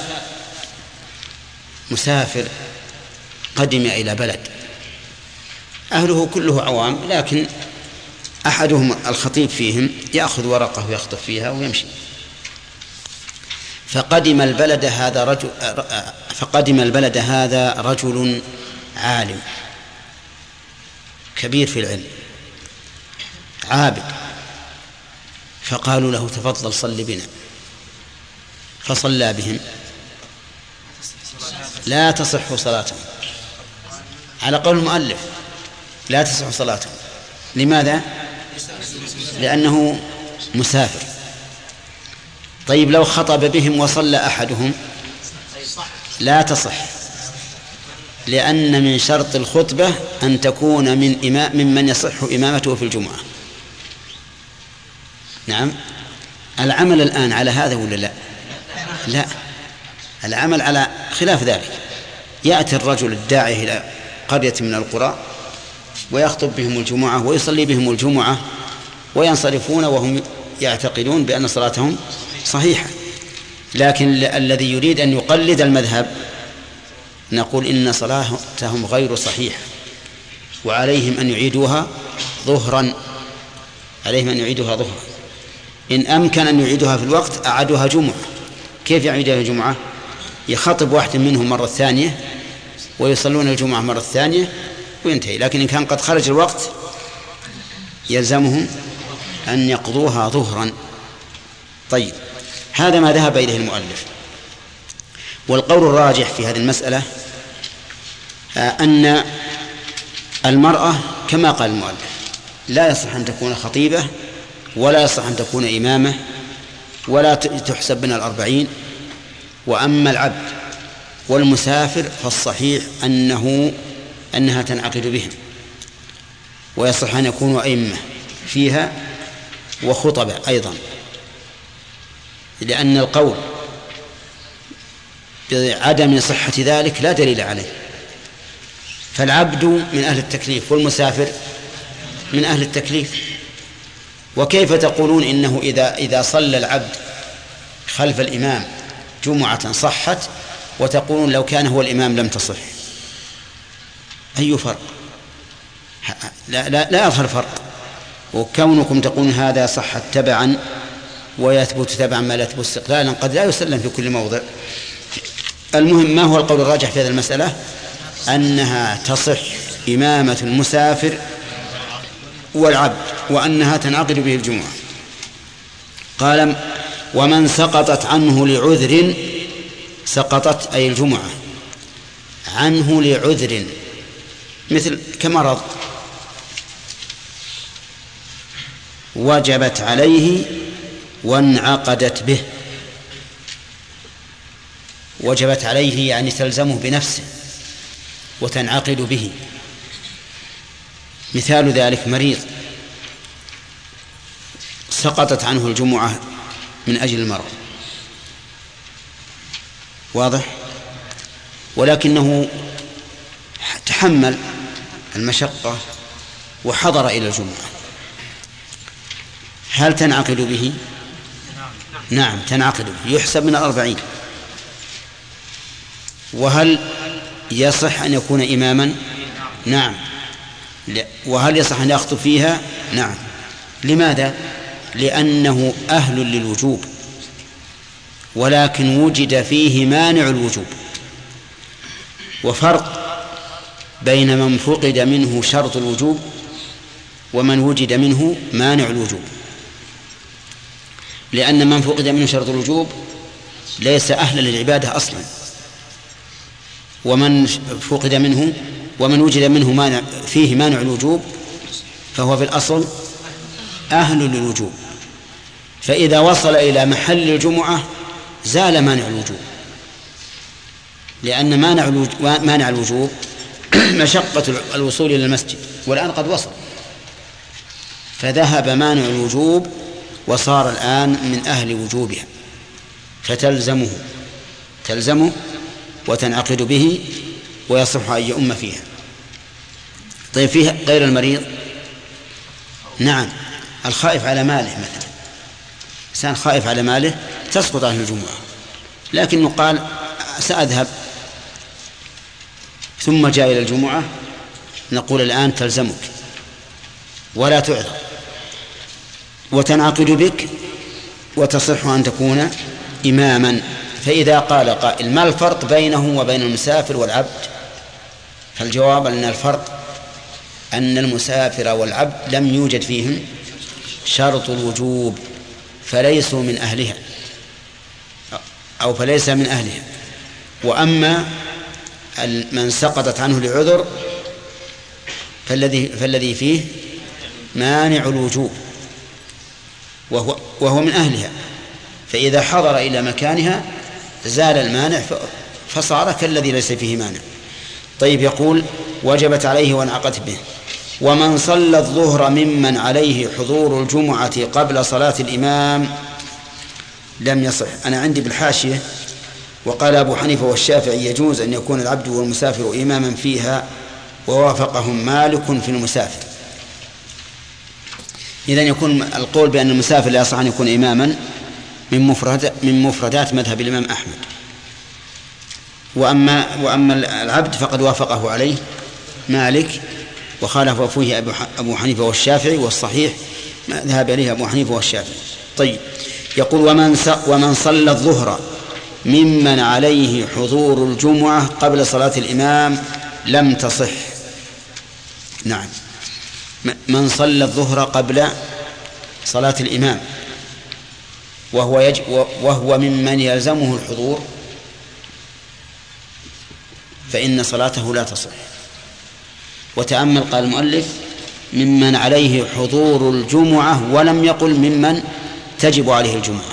مسافر قدم إلى بلد أهله كله عوام، لكن أحدهم الخطيب فيهم يأخذ ورقة ويخطب فيها ويمشي. فقدم البلد هذا رجل فقدم البلد هذا رجل عالم كبير في العلم عابد، فقالوا له تفضل صل بنا، فصلى بهم، لا تصح صلاتهم على قول المؤلف، لا تصح صلاتهم. لماذا؟ لأنه مسافر. طيب، لو خطب بهم وصلى أحدهم لا تصح، لأن من شرط الخطبة أن تكون من إمام ممن يصح إمامته في الجمعة. نعم. العمل الآن على هذا ولا لا؟ لا، العمل على خلاف ذلك. يأتي الرجل الداعي إلى قرية من القرى ويخطب بهم الجمعة ويصلي بهم الجمعة وينصرفون وهم يعتقدون بأن صلاتهم صحيحة. لكن الذي يريد أن يقلد المذهب نقول إن صلاتهم غير صحيحة وعليهم أن يعيدوها ظهرا، عليهم أن يعيدوها ظهرا. إن أمكن أن يعيدوها في الوقت أعادوها جمعة. كيف يعيدها جمعة؟ يخطب واحد منهم مرة ثانية ويصلون الجمعة مرة ثانية وينتهي. لكن إن كان قد خرج الوقت يلزمهم أن يقضوها ظهرا. طيب، هذا ما ذهب إليه المؤلف. والقول الراجح في هذه المسألة أن المرأة كما قال المؤلف لا يصح أن تكون خطيبة ولا يصح أن تكون إمامة ولا تحسب من الأربعين. وأما العبد والمسافر فالصحيح أنه أنها تنعقد بهم، ويصح أن يكونوا أئمة فيها وخطبة أيضا، لأن القول بعدم صحة ذلك لا دليل عليه. فالعبد من أهل التكليف والمسافر من أهل التكليف، وكيف تقولون إنه إذا إذا صلى العبد خلف الإمام جمعة صحت، وتقولون لو كان هو الإمام لم تصح؟ أي فرق؟ لا, لا, لا يظهر فرق. وكونكم تقولون هذا صحت تبعا ويثبت تبعا ما لا يثبت استقلالا قد لا يسلم في كل موضع. المهم ما هو القول الراجح في هذه المسألة؟ أنها تصح إمامة المسافر والعبد، وأنها تنعقد به الجمعة. قال ومن سقطت عنه لعذر، سقطت أي الجمعة عنه لعذر مثل كمرض، وجبت عليه وانعقدت به. وجبت عليه يعني تلزمه بنفسه وتنعقد به. مثال ذلك مريض سقطت عنه الجمعة من أجل المرض، واضح، ولكنه تحمل المشقة وحضر إلى الجمعة، هل تنعقد به؟ نعم تنعقد به، يحسب من الأربعين. وهل يصح أن يكون إماما؟ نعم. وهل يصح أن يخطب فيها؟ نعم. لماذا؟ لأنه أهل للوجوب، ولكن وجد فيه مانع الوجوب. وفرق بين من فقد منه شرط الوجوب ومن وجد منه مانع الوجوب، لأن من فقد منه شرط الوجوب ليس أهلا للعبادة أصلا، ومن فقد منه ومن وجد منه مانع فيه مانع الوجوب فهو في الأصل أهل للوجوب. فإذا وصل إلى محل الجمعة زال مانع الوجوب، لأن مانع الوجوب, مانع الوجوب مشقة الوصول إلى المسجد، والآن قد وصل، فذهب مانع الوجوب وصار الآن من أهل وجوبها، فتلزمه تلزمه وتنعقد به ويصح أن يؤم فيها. طيب فيها غير المريض؟ نعم، الخائف على ماله مثلا، إنسان خائف على ماله تسقط عنه الجمعة، لكنه قال سأذهب ثم جاء إلى الجمعة، نقول الآن تلزمك ولا تعذر وتنعقد بك وتصح أن تكون إماما. فإذا قال قائل ما الفرق بينه وبين المسافر والعبد؟ فالجواب أن الفرق أن المسافر والعبد لم يوجد فيهم شرط الوجوب، فليسوا من أهلها أو فليس من أهلها. وأما من سقطت عنه لعذر فالذي فالذي فيه مانع الوجوب وهو وهو من أهلها، فإذا حضر إلى مكانها زال المانع فصار كالذي ليس فيه مانع. طيب يقول وجبت عليه وانعقدت به. ومن صلى الظهر ممن عليه حضور الجمعة قبل صلاة الإمام لم يصح. أنا عندي بالحاشية وقال أبو حنيفة والشافعي يجوز أن يكون العبد والمسافر إماما فيها، ووافقهم مالك في المسافر. إذن يكون القول بأن المسافر لا يصح أن يكون إماما من مفردات من مفردات مذهب الإمام أحمد. وأما وأما العبد فقد وافقه عليه مالك، وخالف فيه أبو حنيفة والشافعي، والصحيح ما ذهب إليه أبو حنيفة والشافعي. طيب يقول ومن ومن صلى الظهر ممن عليه حضور الجمعة قبل صلاة الإمام لم تصح. نعم، من صلى الظهر قبل صلاة الإمام وهو يج وهو ممن يلزمه الحضور فإن صلاته لا تصح. وتأمل قال المؤلف ممن عليه حضور الجمعة ولم يقل ممن تجب عليه الجمعة،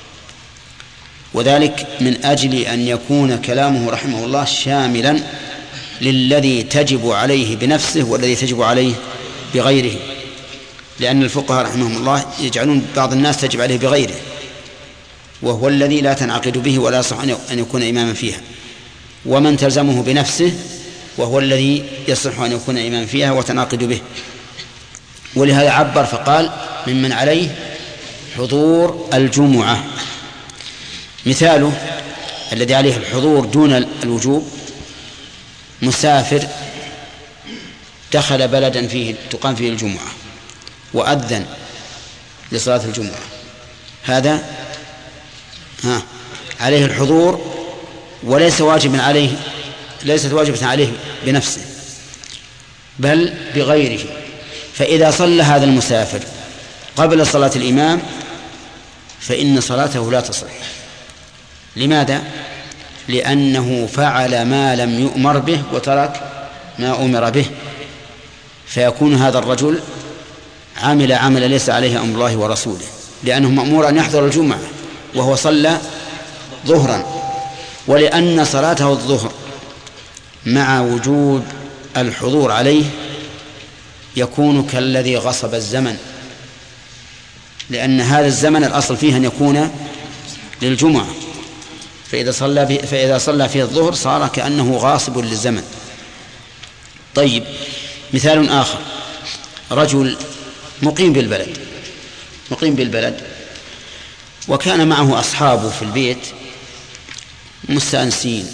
وذلك من أجل أن يكون كلامه رحمه الله شاملا للذي تجب عليه بنفسه والذي تجب عليه بغيره، لأن الفقهاء رحمهم الله يجعلون بعض الناس تجب عليه بغيره، وهو الذي لا تنعقد به ولا يصح أن يكون إماما فيها، ومن تلزمه بنفسه وهو الذي يصح أن يكون إماما فيها وتنعقد به. ولهذا عبر فقال ممن عليه حضور الجمعة. مثاله الذي عليه الحضور دون الوجوب مسافر دخل بلدا فيه تقام فيه الجمعة وأذن لصلاة الجمعة، هذا ها عليه الحضور وليس واجبا عليه، ليست واجبة عليه بنفسه بل بغيره. فإذا صلى هذا المسافر قبل صلاة الإمام فإن صلاته لا تصح. لماذا؟ لأنه فعل ما لم يؤمر به وترك ما أمر به، فيكون هذا الرجل عمل عمل ليس عليه أمر الله ورسوله، لأنه مأمور أن يحضر الجمعة وهو صلى ظهرا، ولأن صلاته الظهر مع وجود الحضور عليه يكون كالذي غصب الزمن، لأن هذا الزمن الأصل فيه أن يكون للجمعة، فإذا صلى فإذا صلى فيه الظهر صار كأنه غاصب للزمن. طيب، مثال آخر، رجل مقيم بالبلد مقيم بالبلد وكان معه أصحابه في البيت مستأنسين،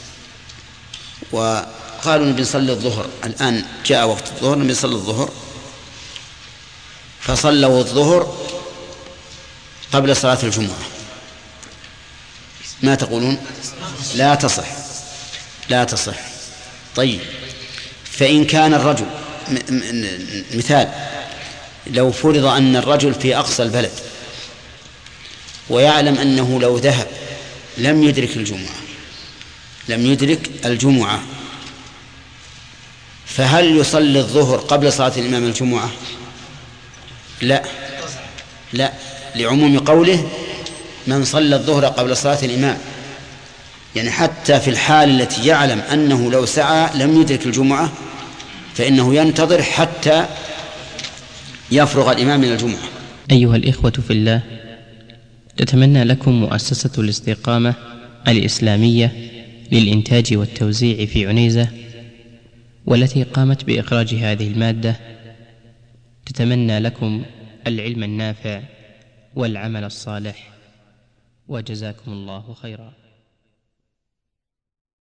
وقالوا نبي نصلي الظهر، الآن جاء وقت الظهر نبي نصلي الظهر، فصلوا الظهر قبل صلاة الجمعة. ما تقولون؟ لا تصح لا تصح. طيب، فإن كان الرجل مثال، لو فرض أن الرجل في أقصى البلد ويعلم أنه لو ذهب لم يدرك الجمعة لم يدرك الجمعة فهل يصلي الظهر قبل صلاة الإمام الجمعة؟ لا لا لعموم قوله من صلى الظهر قبل صلاة الإمام، يعني حتى في الحال التي يعلم أنه لو سعى لم يدرك الجمعة فإنه ينتظر حتى يفرغ الإمام من الجمعة. أيها الإخوة في الله، تتمنى لكم مؤسسة الاستقامة الإسلامية للإنتاج والتوزيع في عنيزة، والتي قامت بإخراج هذه المادة، تتمنى لكم العلم النافع والعمل الصالح، وجزاكم الله خيرا.